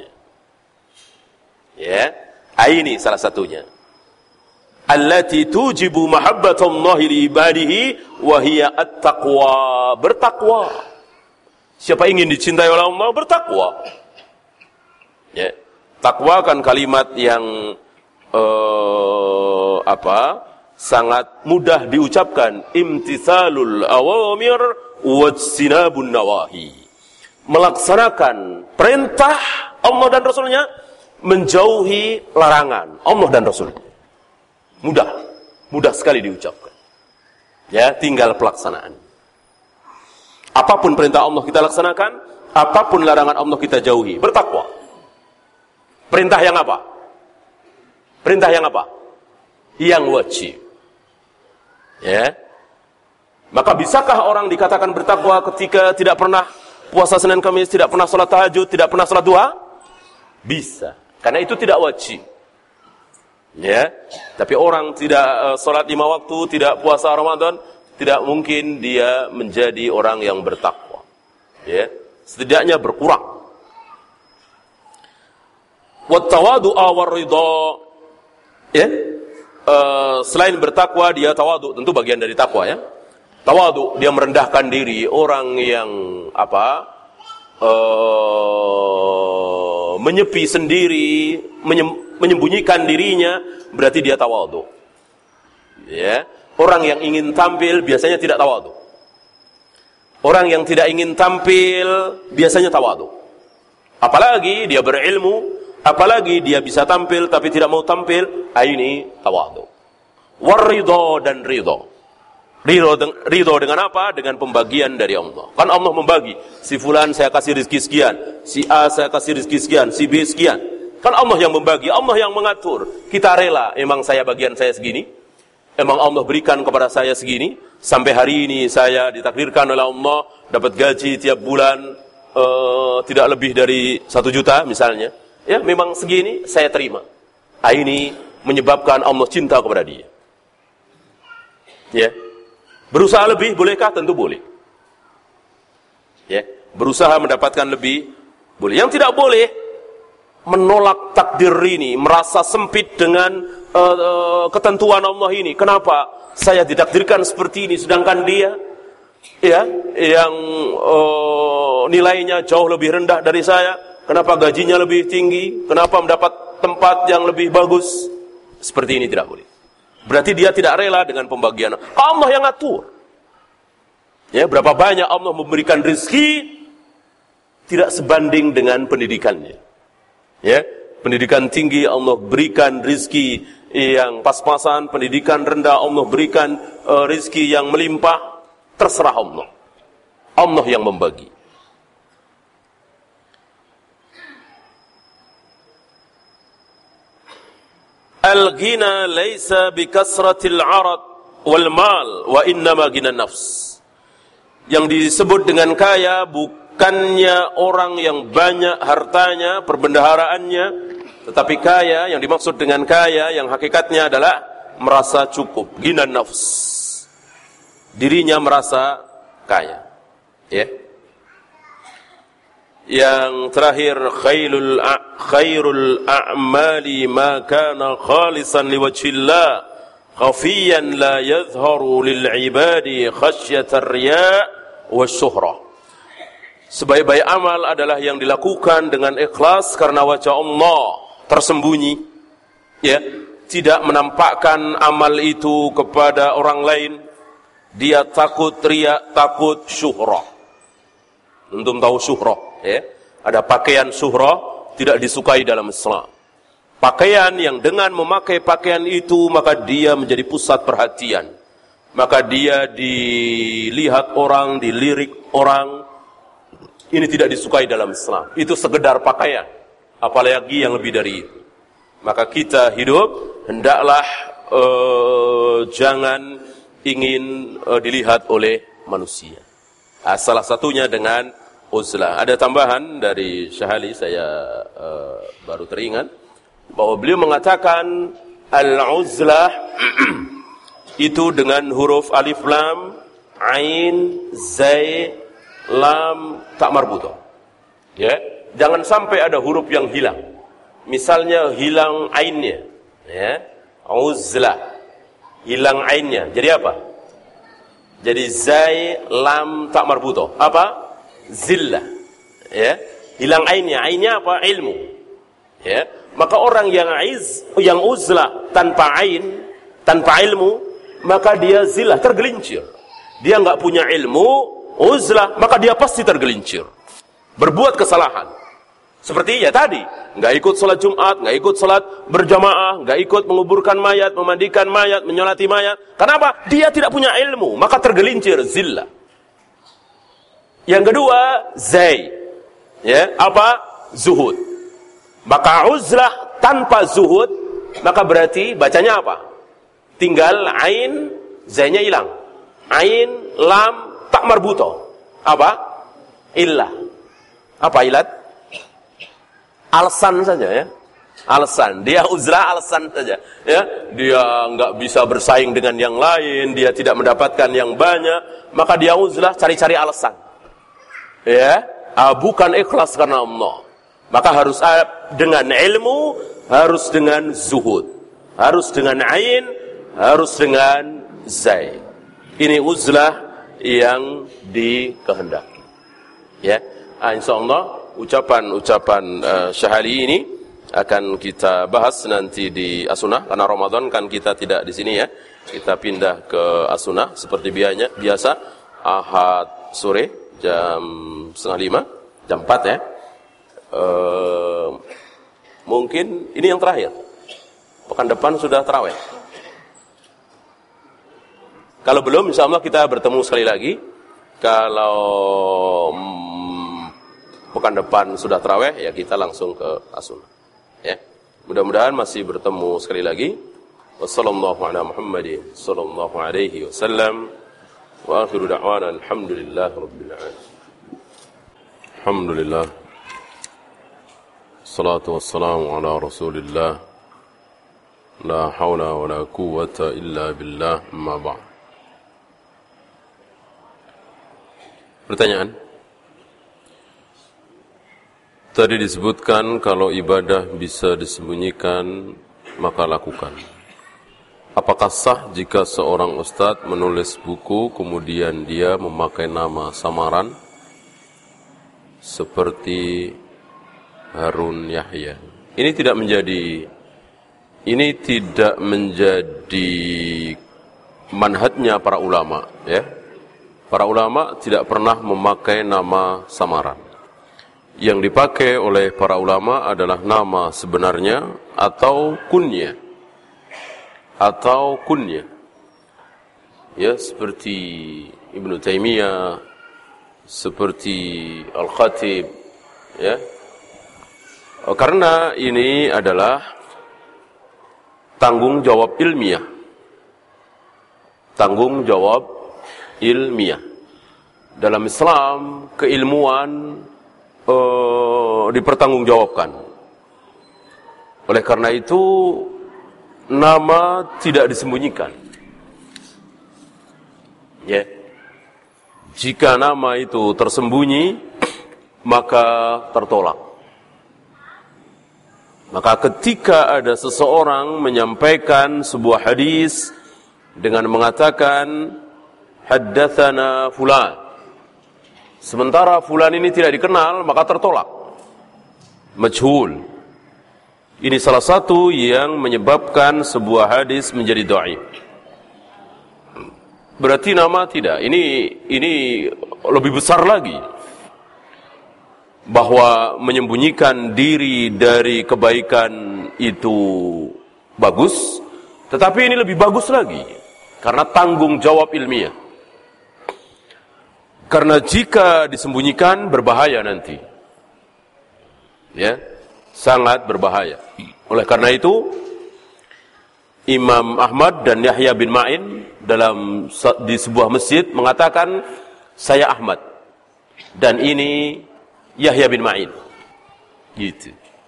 Ya, ini salah satunya. Allati tujibu mahabbatallahi li ibadihi wa hiya at-taqwa, bertakwa. Siapa ingin dicintai oleh Allah, bertakwa. Ya. Takwa kan kalimat yang uh, apa? sangat mudah diucapkan. Imtithalul awamir wajtinabun nawahi. Melaksanakan perintah Allah dan Rasulnya, menjauhi larangan Allah dan Rasulnya. Mudah, mudah sekali diucapkan. Ya, tinggal pelaksanaan. Apapun perintah Allah kita laksanakan, apapun larangan Allah kita jauhi. Bertakwa. Perintah yang apa? Perintah yang apa? Yang wajib. Ya. Maka bisakah orang dikatakan bertakwa ketika tidak pernah puasa Senin Kamis, tidak pernah sholat tahajud, tidak pernah sholat duha? Bisa. Karena itu tidak wajib. Ya. Tapi orang tidak uh, sholat lima waktu, tidak puasa Ramadan, tidak mungkin dia menjadi orang yang bertakwa. Ya. Setidaknya berkurang. Wat-tawadu'a war-ridha. Ya. Uh, selain bertakwa, dia tawadu, tentu bagian dari takwa ya. Tawadu, dia merendahkan diri, orang yang apa? Uh, menyepi sendiri, menyem, menyembunyikan dirinya, berarti dia tawadu. Ya. Orang yang ingin tampil biasanya tidak tawadu. Orang yang tidak ingin tampil biasanya tawadu. Apalagi dia berilmu, apalagi dia bisa tampil tapi tidak mau tampil, ini tawadhu. War-ridha dan ridha. Ridha dengan apa? Dengan pembagian dari Allah. Kan Allah membagi. Si fulan saya kasih rezeki sekian, si A saya kasih rezeki sekian, si B sekian. Kan Allah yang membagi, Allah yang mengatur. Kita rela, emang saya bagian saya segini, emang Allah berikan kepada saya segini. Sampai hari ini saya ditakdirkan oleh Allah dapat gaji tiap bulan uh, tidak lebih dari satu juta misalnya. Ya, memang segini saya terima. Ini menyebabkan Allah cinta kepada dia. Ya. Berusaha lebih bolehkah? Tentu boleh. Ya, berusaha mendapatkan lebih boleh. Yang tidak boleh menolak takdir ini, merasa sempit dengan uh, uh, ketentuan Allah ini. Kenapa saya ditakdirkan seperti ini sedangkan dia ya yang uh, nilainya jauh lebih rendah dari saya, kenapa gajinya lebih tinggi, kenapa mendapat tempat yang lebih bagus? Seperti ini tidak boleh. Berarti dia tidak rela dengan pembagian. Allah yang atur. Ya, berapa banyak Allah memberikan rezeki tidak sebanding dengan pendidikannya. Ya, pendidikan tinggi Allah berikan rezeki yang pas-pasan, pendidikan rendah Allah berikan uh, rezeki yang melimpah, terserah Allah. Allah yang membagi. Al-ghina laisa bikasratil 'arad wal mal wa innama ghina nafs. Yang disebut dengan kaya bukannya orang yang banyak hartanya, perbendaharaannya, tetapi kaya yang dimaksud dengan kaya yang hakikatnya adalah merasa cukup, ghina nafs. Dirinya merasa kaya. Ya. Yang terakhir, khairul khairul a'mali ma kana khalisan liwajhillah khafiyan la yadhharu lil ibadi khasyatar riya' wasyuhrah. Sebaik-baik amal adalah yang dilakukan dengan ikhlas karena wajah Allah, tersembunyi, ya, tidak menampakkan amal itu kepada orang lain. Dia takut riya, takut syuhrah. Antum tahu syuhrah, ya? Ada pakaian syuhrah tidak disukai dalam Islam. Pakaian yang dengan memakai pakaian itu maka dia menjadi pusat perhatian. Maka dia dilihat orang, dilirik orang. Ini tidak disukai dalam Islam. Itu sekedar pakaian. Apalagi yang lebih dari itu. Maka kita hidup hendaklah uh, jangan ingin uh, dilihat oleh manusia. Nah, salah satunya dengan uzlah. Ada tambahan dari Syahali, saya uh, baru teringat bahwa beliau mengatakan al-uzlah itu dengan huruf alif lam, ain, zai, lam, tak marbutoh. Ya, jangan sampai ada huruf yang hilang. Misalnya hilang ainnya, ya, uzlah, hilang ainnya. Jadi apa? Jadi zai, lam, tak marbutoh. Apa? Zillah. Ya, hilang ainnya. Ainnya apa? Ilmu. Ya, maka orang yang aiz, yang uzlah tanpa ain, tanpa ilmu, maka dia zillah, tergelincir. Dia enggak punya ilmu, uzlah, maka dia pasti tergelincir. Berbuat kesalahan. Seperti ya tadi, enggak ikut salat Jumat, enggak ikut salat berjamaah, enggak ikut menguburkan mayat, memandikan mayat, menyolati mayat. Kenapa? Dia tidak punya ilmu, maka tergelincir, zillah. Yang kedua, zai. Ya, apa? Zuhud. Maka uzlah tanpa zuhud, maka berarti bacanya apa? Tinggal ain, zainya hilang. Ain, lam, tak marbutoh. Apa? Illah. Apa ilat? Alasan saja, ya. Alasan. Dia uzlah alasan saja, ya. Dia enggak bisa bersaing dengan yang lain, dia tidak mendapatkan yang banyak, maka dia uzlah cari-cari alasan. Ya, ah, bukan ikhlas karena Allah. Maka harus dengan ilmu, harus dengan zuhud, harus dengan ain, harus dengan zai. Ini uzlah yang dikehendaki. Ya, ah, insyaallah ucapan-ucapan uh, Syahali ini akan kita bahas nanti di As-Sunnah, karena Ramadan kan kita tidak di sini, ya. Kita pindah ke As-Sunnah seperti biasa, Ahad sore jam setengah lima, jam empat, ya. Uh, mungkin ini yang terakhir. Pekan depan sudah tarawih. Kalau belum, insya Allah kita bertemu sekali lagi. Kalau hmm, pekan depan sudah tarawih, ya kita langsung ke As-Sunnah. Ya, mudah-mudahan masih bertemu sekali lagi. Wassallallahu ala Muhammadin sallallahu alaihi wasallam. Wa akhiru da'wana alhamdulillahi rabbil alamin. Alhamdulillah. Salatu wassalamu ala Rasulillah La haula wa la quwwata illa billah, amma ba'd. Pertanyaan. Tadi disebutkan kalau ibadah bisa disembunyikan, maka lakukan. Apakah sah jika seorang ustadz menulis buku kemudian dia memakai nama samaran seperti Harun Yahya? Ini tidak menjadi ini tidak menjadi manhajnya para ulama, ya. Para ulama tidak pernah memakai nama samaran. Yang dipakai oleh para ulama adalah nama sebenarnya atau kunyah. Atau kunyah. Ya, seperti Ibnu Taimiyah, seperti Al-Khatib, ya. Karena ini adalah tanggung jawab ilmiah. Tanggung jawab ilmiah. Dalam Islam, keilmuan uh, dipertanggungjawabkan. Oleh karena itu, nama tidak disembunyikan. Ya. Jika nama itu tersembunyi, maka tertolak. Maka ketika ada seseorang menyampaikan sebuah hadis dengan mengatakan haddatsana fulan, sementara fulan ini tidak dikenal, maka tertolak. Majhul. Ini salah satu yang menyebabkan sebuah hadis menjadi dhaif. Berarti nama tidak. Ini ini lebih besar lagi. Bahwa menyembunyikan diri dari kebaikan itu bagus, tetapi ini lebih bagus lagi karena tanggung jawab ilmiah. Karena jika disembunyikan berbahaya nanti. Ya, sangat berbahaya. Oleh karena itu Imam Ahmad dan Yahya bin Ma'in dalam di sebuah masjid mengatakan, saya Ahmad dan ini Yahya bin Ma'in. Gitu.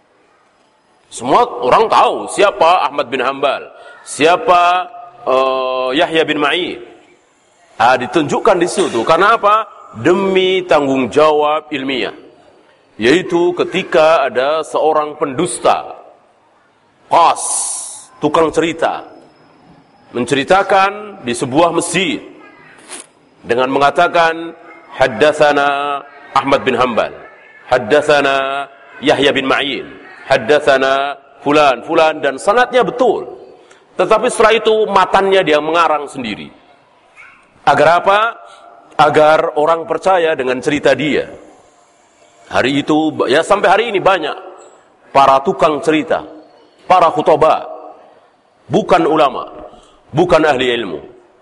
Semua orang tahu siapa Ahmad bin Hanbal, siapa uh, Yahya bin Ma'in. Ah, ditunjukkan di situ. Karena apa? Demi tanggung jawab ilmiah. Yaitu ketika ada seorang pendusta, qas, tukang cerita, menceritakan di sebuah masjid dengan mengatakan haddatsana Ahmad bin Hanbal, haddatsana Yahya bin Ma'in, haddatsana fulan, fulan, dan sanadnya betul. Tetapi setelah itu matannya dia mengarang sendiri. Agar apa? Agar orang percaya dengan cerita dia. Hari itu, ya sampai hari ini banyak para tukang cerita, para khutbah, bukan ulama, bukan ahli ilmu.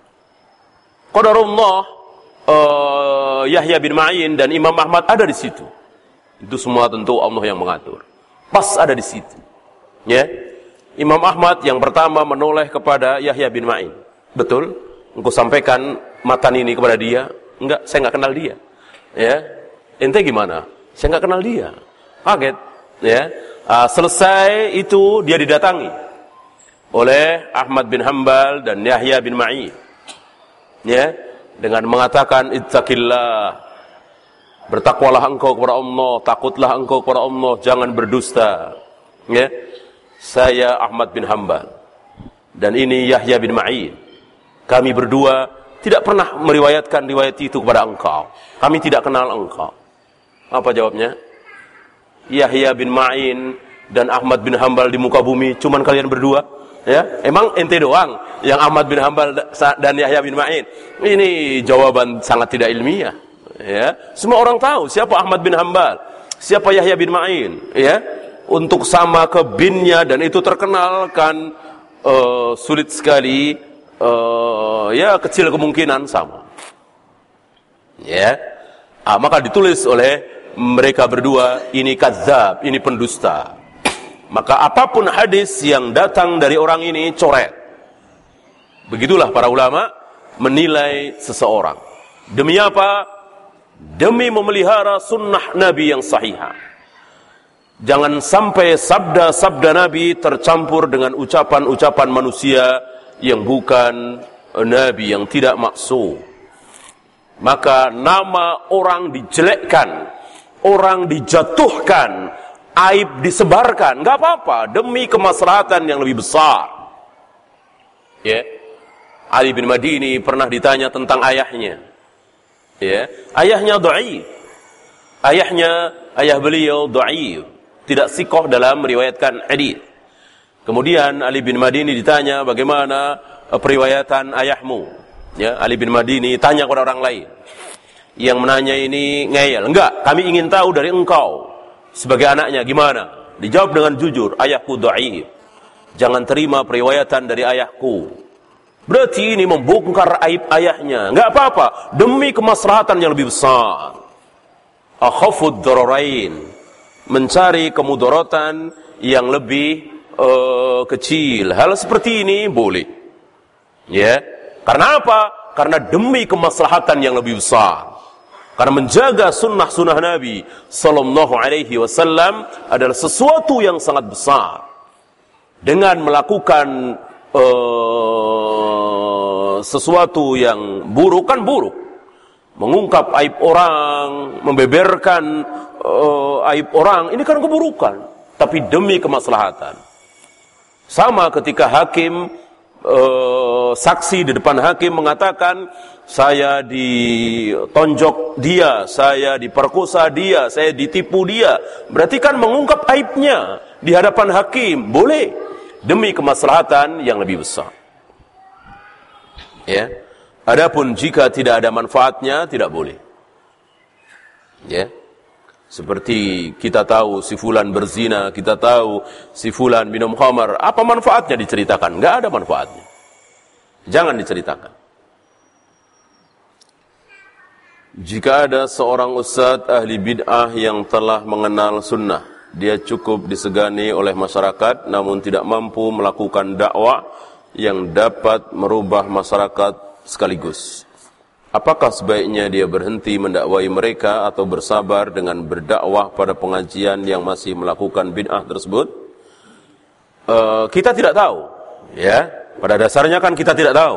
Qadarullah, uh, Yahya bin Ma'in dan Imam Ahmad ada di situ. Itu semua tentu Allah yang mengatur. Pas ada di situ. Ya. Imam Ahmad yang pertama menoleh kepada Yahya bin Ma'in. Betul? Engkau sampaikan matan ini kepada dia? Enggak, saya enggak kenal dia. Ya. Ente gimana? Saya enggak kenal dia. Kaget. Ya. Uh, selesai itu dia didatangi oleh Ahmad bin Hanbal dan Yahya bin Ma'in. Ya. Dengan mengatakan ittaqillah, bertakwalah engkau kepada Allah, takutlah engkau kepada Allah, jangan berdusta. Ya. Saya Ahmad bin Hanbal dan ini Yahya bin Ma'in. Kami berdua tidak pernah meriwayatkan riwayat itu kepada engkau. Kami tidak kenal engkau. Apa jawabnya? Yahya bin Ma'in dan Ahmad bin Hanbal di muka bumi cuman kalian berdua? Ya, emang ente doang yang Ahmad bin Hanbal dan Yahya bin Ma'in? Ini jawaban sangat tidak ilmiah. Ya, semua orang tahu siapa Ahmad bin Hanbal, siapa Yahya bin Ma'in. Ya, untuk sama ke binnya dan itu terkenal kan uh, sulit sekali. Uh, ya kecil kemungkinan sama. Ya, ah, maka ditulis oleh mereka berdua ini kadzab, ini pendusta. Maka apapun hadis yang datang dari orang ini coret. Begitulah para ulama menilai seseorang. Demi apa? Demi memelihara sunnah Nabi yang sahihah. Jangan sampai sabda-sabda Nabi tercampur dengan ucapan-ucapan manusia yang bukan Nabi, yang tidak maksum. Maka nama orang dijelekkan, orang dijatuhkan, aib disebarkan, nggak apa-apa, demi kemaslahatan yang lebih besar. Ya, Ali bin Madini pernah ditanya tentang ayahnya. Ya, ayahnya dhaif. Ayahnya, ayah beliau dhaif, tidak sikoh dalam meriwayatkan hadis. Kemudian Ali bin Madini ditanya, bagaimana periwayatan ayahmu? Ya, Ali bin Madini tanya kepada orang lain. Yang menanya ini ngeyel. Enggak, kami ingin tahu dari engkau sebagai anaknya gimana? Dijawab dengan jujur, ayahku dhaif. Jangan terima periwayatan dari ayahku. Berarti ini membongkar aib ayahnya. Enggak apa-apa, demi kemaslahatan yang lebih besar. Akhafud dararain, mencari kemudaratan yang lebih uh, kecil. Hal seperti ini boleh. Ya, karena apa? Karena demi kemaslahatan yang lebih besar. Karena menjaga sunnah-sunnah Nabi Sallallahu Alaihi Wasallam adalah sesuatu yang sangat besar. Dengan melakukan uh, sesuatu yang buruk, kan buruk. Mengungkap aib orang, membeberkan uh, aib orang, ini kan keburukan. Tapi demi kemaslahatan. Sama ketika hakim, uh, saksi di depan hakim mengatakan, saya ditonjok dia, saya diperkosa dia, saya ditipu dia. Berarti kan mengungkap aibnya di hadapan hakim. Boleh. Demi kemaslahatan yang lebih besar. Ya. Adapun jika tidak ada manfaatnya, tidak boleh. Ya. Seperti kita tahu si fulan berzina, kita tahu si fulan minum khamar, apa manfaatnya diceritakan? Enggak ada manfaatnya. Jangan diceritakan. Jika ada seorang ustadz ahli bid'ah yang telah mengenal sunnah, dia cukup disegani oleh masyarakat namun tidak mampu melakukan dakwah yang dapat merubah masyarakat sekaligus. Apakah sebaiknya dia berhenti mendakwai mereka atau bersabar dengan berdakwah pada pengajian yang masih melakukan bid'ah tersebut? Uh, kita tidak tahu, ya. Pada dasarnya kan kita tidak tahu.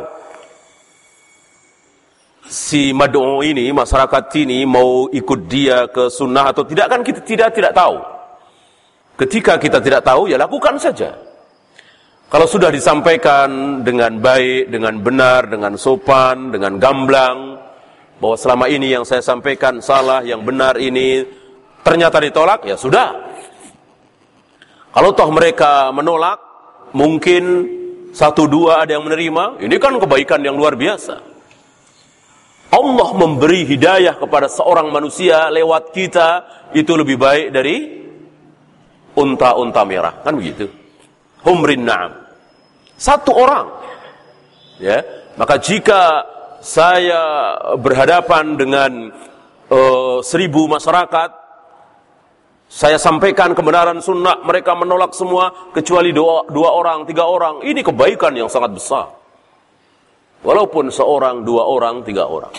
Si mad'u ini, masyarakat ini mau ikut dia ke sunnah atau tidak, kan kita tidak tidak tahu. Ketika kita tidak tahu, ya lakukan saja. Kalau sudah disampaikan dengan baik, dengan benar, dengan sopan, dengan gamblang, bahwa selama ini yang saya sampaikan salah, yang benar ini ternyata ditolak, ya sudah. Kalau toh mereka menolak, mungkin satu dua ada yang menerima, ini kan kebaikan yang luar biasa. Allah memberi hidayah kepada seorang manusia lewat kita, itu lebih baik dari unta-unta merah, kan begitu. Humrin na'am. Satu orang. Ya, maka jika saya berhadapan dengan uh, seribu masyarakat, saya sampaikan kebenaran sunnah, mereka menolak semua kecuali dua, dua orang, tiga orang, ini kebaikan yang sangat besar. Walaupun seorang, dua orang, tiga orang.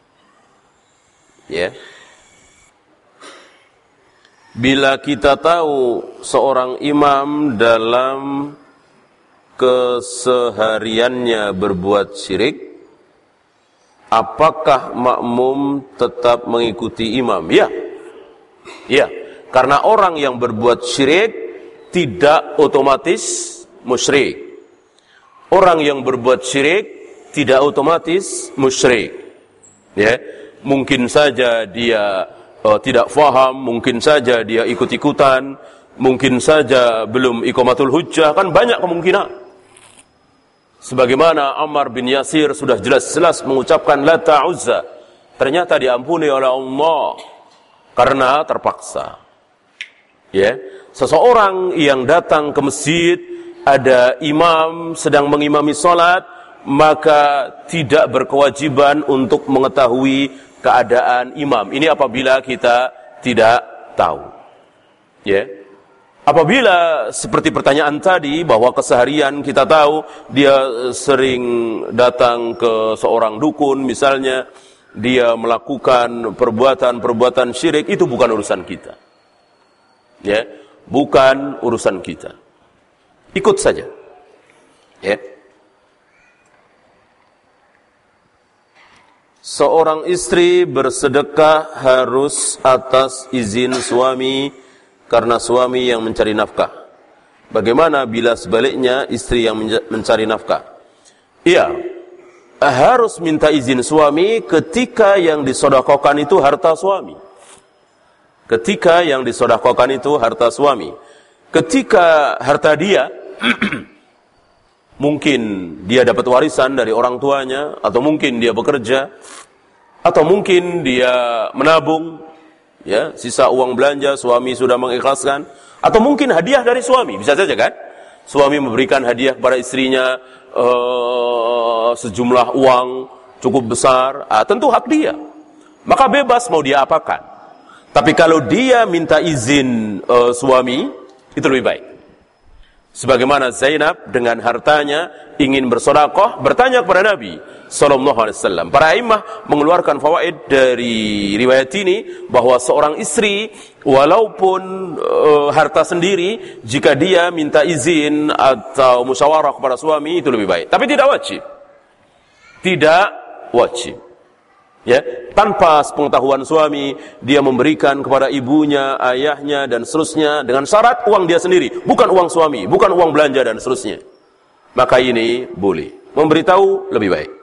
Ya. Bila kita tahu seorang imam dalam kesehariannya berbuat syirik, apakah makmum tetap mengikuti imam? Ya. Ya, karena orang yang berbuat syirik tidak otomatis musyrik. Orang yang berbuat syirik tidak otomatis musyrik. Ya, mungkin saja dia Uh, tidak faham, mungkin saja dia ikut-ikutan, mungkin saja belum iqamatul hujjah, kan banyak kemungkinan. Sebagaimana Ammar bin Yasir sudah jelas-jelas mengucapkan la ta'uzza, ternyata diampuni oleh Allah karena terpaksa. Ya, seseorang yang datang ke masjid, ada imam sedang mengimami salat, maka tidak berkewajiban untuk mengetahui keadaan imam. Ini apabila kita tidak tahu. Ya. Apabila seperti pertanyaan tadi, bahwa keseharian kita tahu dia sering datang ke seorang dukun misalnya, dia melakukan perbuatan-perbuatan syirik, itu bukan urusan kita. Ya. bukan urusan kita. Ikut saja. Ya. Seorang istri bersedekah harus atas izin suami karena suami yang mencari nafkah. Bagaimana bila sebaliknya istri yang mencari nafkah? Iya, harus minta izin suami ketika yang disedekahkan itu harta suami. Ketika yang disedekahkan itu harta suami. Ketika harta dia, mungkin dia dapat warisan dari orang tuanya, atau mungkin dia bekerja, atau mungkin dia menabung, ya, sisa uang belanja suami sudah mengikhlaskan, atau mungkin hadiah dari suami, bisa saja kan? Suami memberikan hadiah kepada istrinya uh, sejumlah uang cukup besar, ah, tentu hak dia. Maka bebas mau dia apakan. Tapi kalau dia minta izin uh, suami, itu lebih baik. Sebagaimana Zainab dengan hartanya ingin bersedekah, bertanya kepada Nabi sallallahu alaihi wasallam. Para imam mengeluarkan fawaid dari riwayat ini bahwa seorang istri walaupun e, harta sendiri, jika dia minta izin atau musyawarah kepada suami itu lebih baik. Tapi tidak wajib. Tidak wajib. Ya, tanpa sepengetahuan suami dia memberikan kepada ibunya, ayahnya dan seterusnya dengan syarat uang dia sendiri, bukan uang suami, bukan uang belanja dan seterusnya. Maka ini boleh. Memberitahu lebih baik.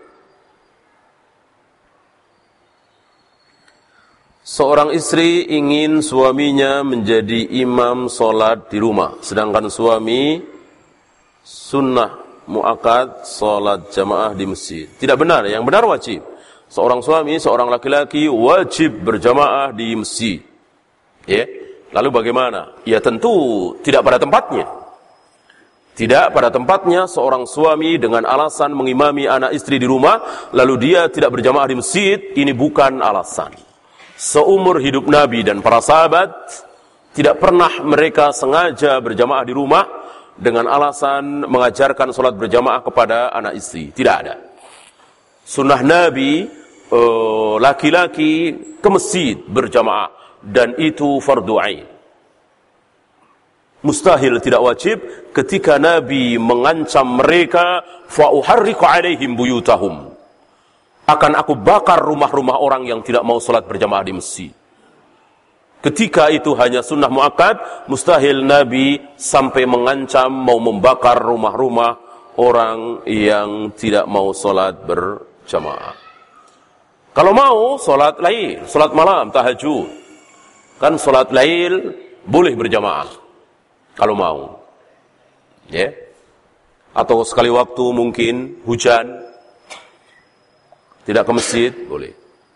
Seorang istri ingin suaminya menjadi imam sholat di rumah, sedangkan suami sunnah muakkad sholat jamaah di masjid. Tidak benar, yang benar wajib. Seorang suami, seorang laki-laki wajib berjamaah di masjid. Ya, lalu bagaimana? Ya tentu tidak pada tempatnya. Tidak pada tempatnya seorang suami dengan alasan mengimami anak istri di rumah, lalu dia tidak berjamaah di masjid, ini bukan alasan. Seumur hidup Nabi dan para sahabat, tidak pernah mereka sengaja berjamaah di rumah dengan alasan mengajarkan sholat berjamaah kepada anak istri. Tidak ada. Sunnah Nabi, uh, laki-laki ke masjid berjamaah, dan itu fardu ain. Mustahil tidak wajib ketika Nabi mengancam mereka, fa uharriqu alaihim buyutahum. Akan aku bakar rumah-rumah orang yang tidak mau salat berjamaah di masjid. Ketika itu hanya sunnah muakkad, mustahil Nabi sampai mengancam mau membakar rumah-rumah orang yang tidak mau salat berjamaah. Kalau mau salat lail, salat malam, tahajud, kan salat lail boleh berjamaah. Kalau mau, ya, atau sekali waktu mungkin hujan, tidak ke masjid, boleh.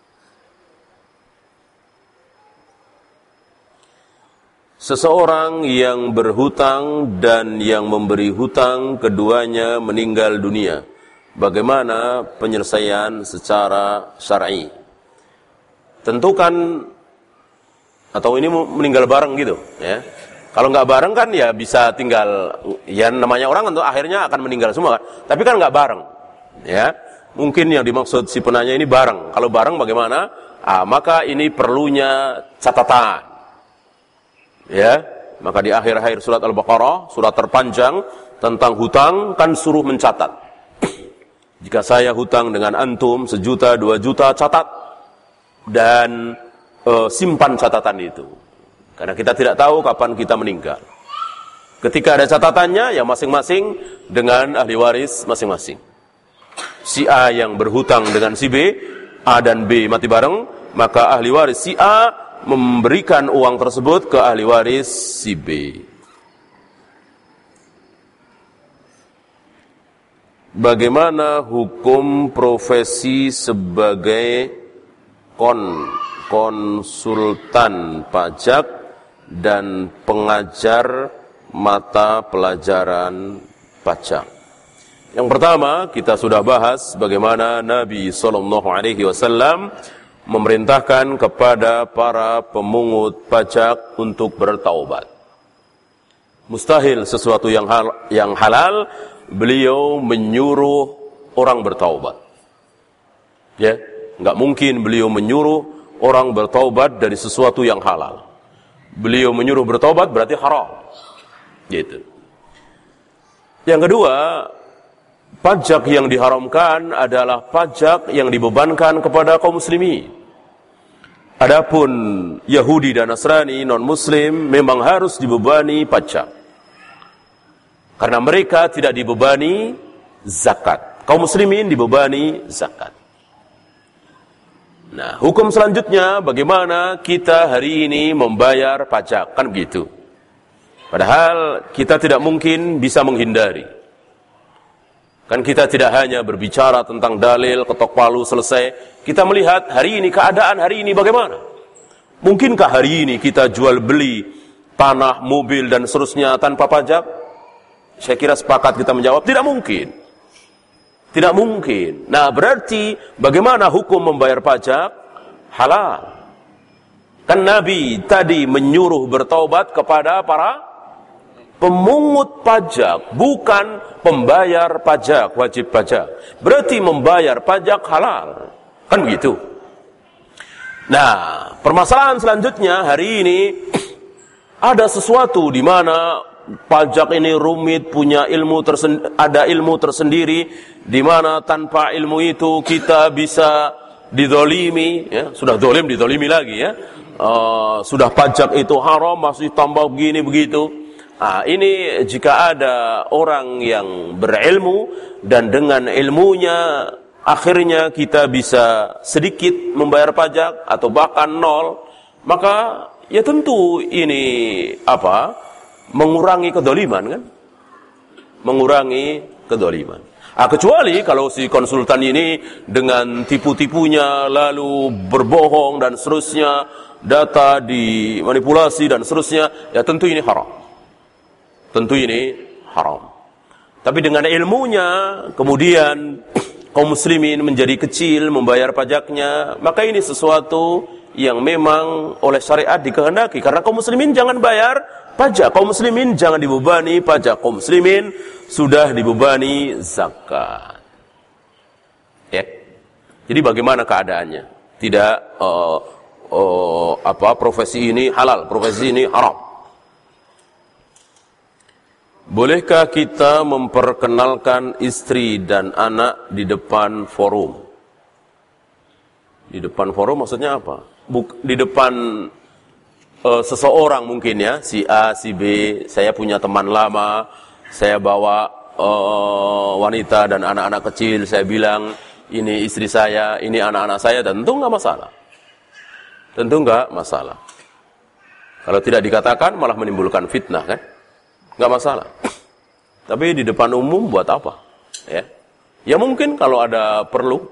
Seseorang yang berhutang dan yang memberi hutang keduanya meninggal dunia, bagaimana penyelesaian secara syar'i? Tentukan, atau ini meninggal bareng gitu, ya. Kalau nggak bareng kan ya bisa tinggal, ya namanya orang untuk akhirnya akan meninggal semua kan. Tapi kan nggak bareng, ya. Mungkin yang dimaksud si penanya ini bareng. Kalau bareng bagaimana? Ah, maka ini perlunya catatan, ya. Maka di akhir-akhir surat Al-Baqarah, surat terpanjang tentang hutang, kan suruh mencatat. Jika saya hutang dengan antum sejuta, dua juta, catat dan uh, simpan catatan itu. Karena kita tidak tahu kapan kita meninggal. Ketika ada catatannya, ya masing-masing dengan ahli waris masing-masing. Si A yang berhutang dengan si B, A dan B mati bareng, maka ahli waris si A memberikan uang tersebut ke ahli waris si B. Bagaimana hukum profesi sebagai kon, konsultan pajak dan pengajar mata pelajaran pajak? Yang pertama, kita sudah bahas bagaimana Nabi sallallahu alaihi wasallam memerintahkan kepada para pemungut pajak untuk bertaubat. Mustahil sesuatu yang hal, yang halal beliau menyuruh orang bertaubat. Ya, enggak mungkin beliau menyuruh orang bertaubat dari sesuatu yang halal. beliau menyuruh bertobat berarti haram. Gitu. Yang kedua, pajak yang diharamkan adalah pajak yang dibebankan kepada kaum muslimin. Adapun Yahudi dan Nasrani non-muslim memang harus dibebani pajak. Karena mereka tidak dibebani zakat. Kaum muslimin dibebani zakat. Nah, hukum selanjutnya bagaimana kita hari ini membayar pajak, kan begitu. Padahal kita tidak mungkin bisa menghindari. Kan kita tidak hanya berbicara tentang dalil, ketok palu, selesai. Kita melihat hari ini, keadaan hari ini bagaimana. Mungkinkah hari ini kita jual beli tanah, mobil, dan seterusnya tanpa pajak? Saya kira sepakat kita menjawab, tidak mungkin. Tidak mungkin. Nah, berarti bagaimana hukum membayar pajak? Halal. Kan Nabi tadi menyuruh bertaubat kepada para pemungut pajak, bukan pembayar pajak, wajib pajak. Berarti membayar pajak halal. Kan begitu. Nah, permasalahan selanjutnya hari ini ada sesuatu di mana pajak ini rumit, punya ilmu tersendiri, ada ilmu tersendiri di mana tanpa ilmu itu kita bisa didolimi, ya, sudah dolim didolimi lagi ya. Uh, sudah pajak itu haram masih tambah begini begitu. Nah, ini jika ada orang yang berilmu dan dengan ilmunya akhirnya kita bisa sedikit membayar pajak atau bahkan nol, maka ya tentu ini apa? Mengurangi kedoliman kan? Mengurangi kedoliman. Ah, kecuali kalau si konsultan ini dengan tipu-tipunya lalu berbohong dan seterusnya, data dimanipulasi dan seterusnya, ya tentu ini haram. Tentu ini haram. Tapi dengan ilmunya, kemudian kaum muslimin menjadi kecil membayar pajaknya, maka ini sesuatu yang memang oleh syariat dikehendaki. Karena kaum muslimin jangan bayar pajak. Kaum muslimin jangan dibebani pajak. Kaum muslimin sudah dibebani zakat. Ya. Jadi bagaimana keadaannya? Tidak uh, uh, apa profesi ini halal, profesi ini haram. Bolehkah kita memperkenalkan istri dan anak di depan forum? Di depan forum maksudnya apa? Buk, di depan uh, seseorang mungkin ya, si A, si B, saya punya teman lama, saya bawa uh, wanita dan anak-anak kecil, saya bilang ini istri saya, ini anak-anak saya, dan tentu nggak masalah. Tentu nggak masalah. Kalau tidak dikatakan malah menimbulkan fitnah kan? Nggak masalah. Tapi di depan umum buat apa? Ya, ya mungkin kalau ada perlu.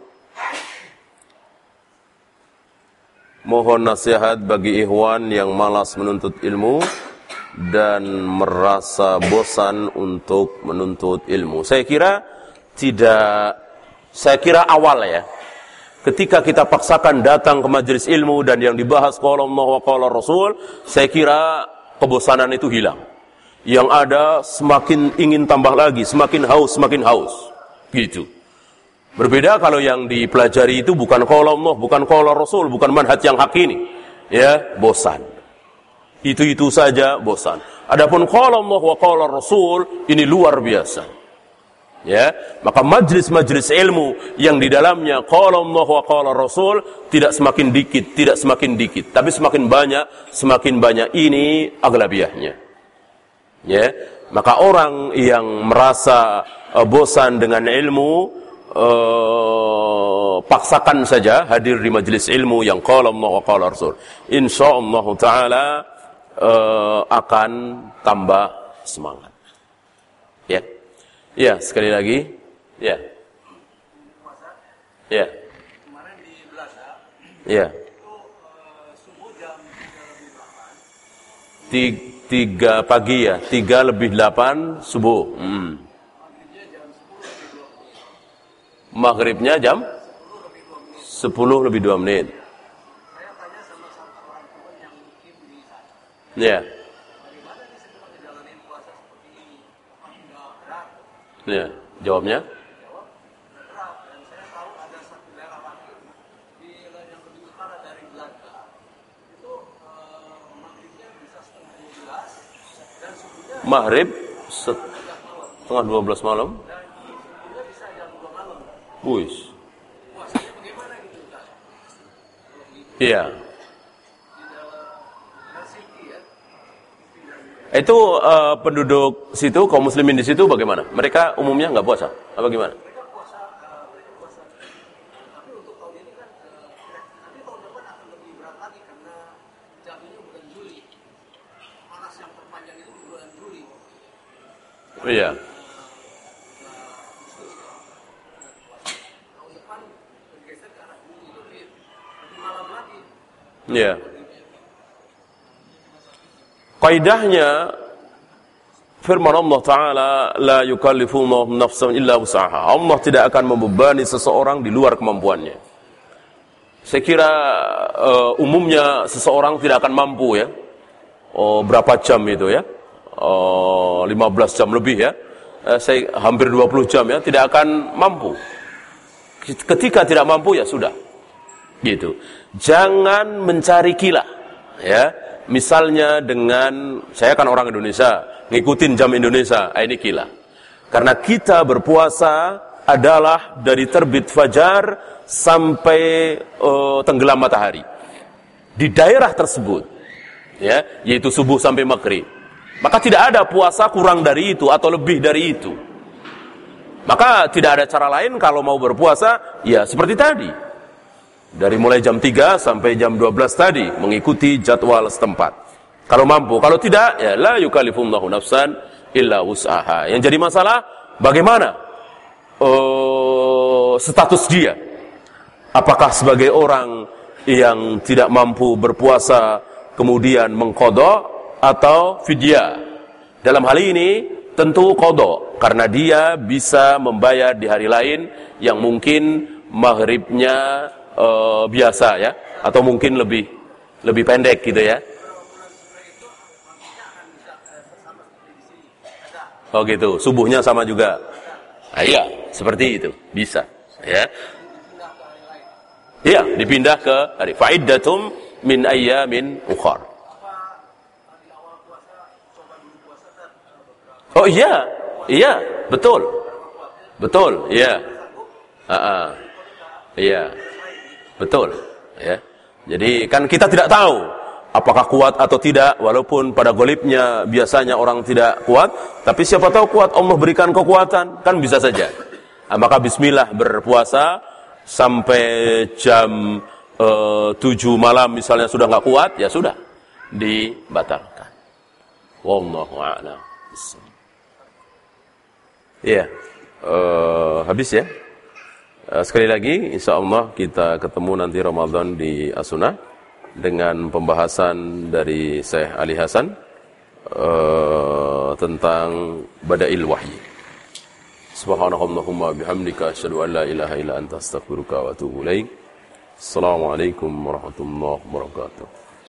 Mohon nasihat bagi ikhwan yang malas menuntut ilmu dan merasa bosan untuk menuntut ilmu. Saya kira tidak, saya kira awal ya. Ketika kita paksakan datang ke majelis ilmu dan yang dibahas qala Allah wa qala Rasul, saya kira kebosanan itu hilang. Yang ada semakin ingin tambah lagi, semakin haus, semakin haus. Gitu. Berbeda kalau yang dipelajari itu bukan qala Allah, bukan qala Rasul, bukan manhaj yang hak ini. Ya, bosan. Itu-itu saja bosan. Adapun qala Allah wa qala Rasul, ini luar biasa. Ya, maka majlis-majlis ilmu yang di dalamnya qala Allah wa qala Rasul tidak semakin dikit, tidak semakin dikit, tapi semakin banyak, semakin banyak. Ini aglabiyahnya. Ya, maka orang yang merasa uh, bosan dengan ilmu, uh, paksakan saja hadir di majelis ilmu yang qala Allah wa qala Rasul. Insyaallah taala uh, akan tambah semangat. Ya. Ya, sekali lagi. Ya. Ya. Kemarin di Belanda. Ya. Itu uh, subuh jam tiga tiga pagi ya, tiga lebih delapan subuh. Hmm. Maghribnya jam sepuluh lebih dua menit. Saya tanya sama satu orang tua yang mungkin di sana. Ya. Bagaimana sih kita menjalani puasa seperti ini? Apakah enggak berat? Ya, jawabnya? Jawab berat. Dan saya tahu ada satu daerah lagi di yang lebih utara dari Belanda. Itu uh, maghribnya bisa maghrib setengah dua belas malam. Wuis. Iya. Itu uh, penduduk situ, kaum muslimin di situ bagaimana? Mereka umumnya nggak puasa? Apa gimana? Iya. Iya. Kaidahnya firman Allah Ta'ala, la yukallifullahu nafsan illa wus'aha. Allah tidak akan membebani seseorang di luar kemampuannya. Saya kira uh, umumnya seseorang tidak akan mampu ya. Oh, berapa jam itu ya? Oh, lima belas jam lebih ya. Uh, saya hampir dua puluh jam ya, tidak akan mampu. Ketika tidak mampu ya sudah. Gitu. Jangan mencari kilah ya. Misalnya dengan, saya kan orang Indonesia, ngikutin jam Indonesia, ah, ini gila. Karena kita berpuasa adalah dari terbit fajar sampai uh, tenggelam matahari. Di daerah tersebut, ya, yaitu subuh sampai maghrib. Maka tidak ada puasa kurang dari itu atau lebih dari itu. Maka tidak ada cara lain kalau mau berpuasa, ya seperti tadi. Dari mulai jam tiga sampai jam dua belas tadi, mengikuti jadwal setempat. Kalau mampu, kalau tidak, ya la yukallifullahu nafsan illa wus'aha. Yang jadi masalah, bagaimana uh, status dia? Apakah sebagai orang yang tidak mampu berpuasa, kemudian mengqadha atau fidyah? Dalam hal ini, tentu qadha, karena dia bisa membayar di hari lain yang mungkin maghribnya Uh, biasa ya, atau mungkin lebih lebih pendek gitu ya. Oh gitu, subuhnya sama juga. Ah, iya, seperti itu bisa ya. Iya, dipindah ke hari fa'iddatum min ayyamin ukhar. Oh iya, iya, betul, betul, iya, ah, ah. Iya. Betul, ya. Jadi kan kita tidak tahu apakah kuat atau tidak, walaupun pada golibnya biasanya orang tidak kuat, tapi siapa tahu kuat, Allah berikan kekuatan, kan bisa saja. Nah, maka bismillah berpuasa sampai jam uh, tujuh malam misalnya sudah nggak kuat, ya sudah dibatalkan. Wallahu a'lam. Iya, uh, habis ya. Sekali lagi, insya Allah kita ketemu nanti Ramadan di As-Sunnah dengan pembahasan dari Syekh Ali Hasan uh, tentang Bada'il Wahyi. Subhanallahumma bihamdika asyhadu an la ilaha illa anta astaghfiruka wa atubu ilaik. Assalamualaikum warahmatullahi wabarakatuh.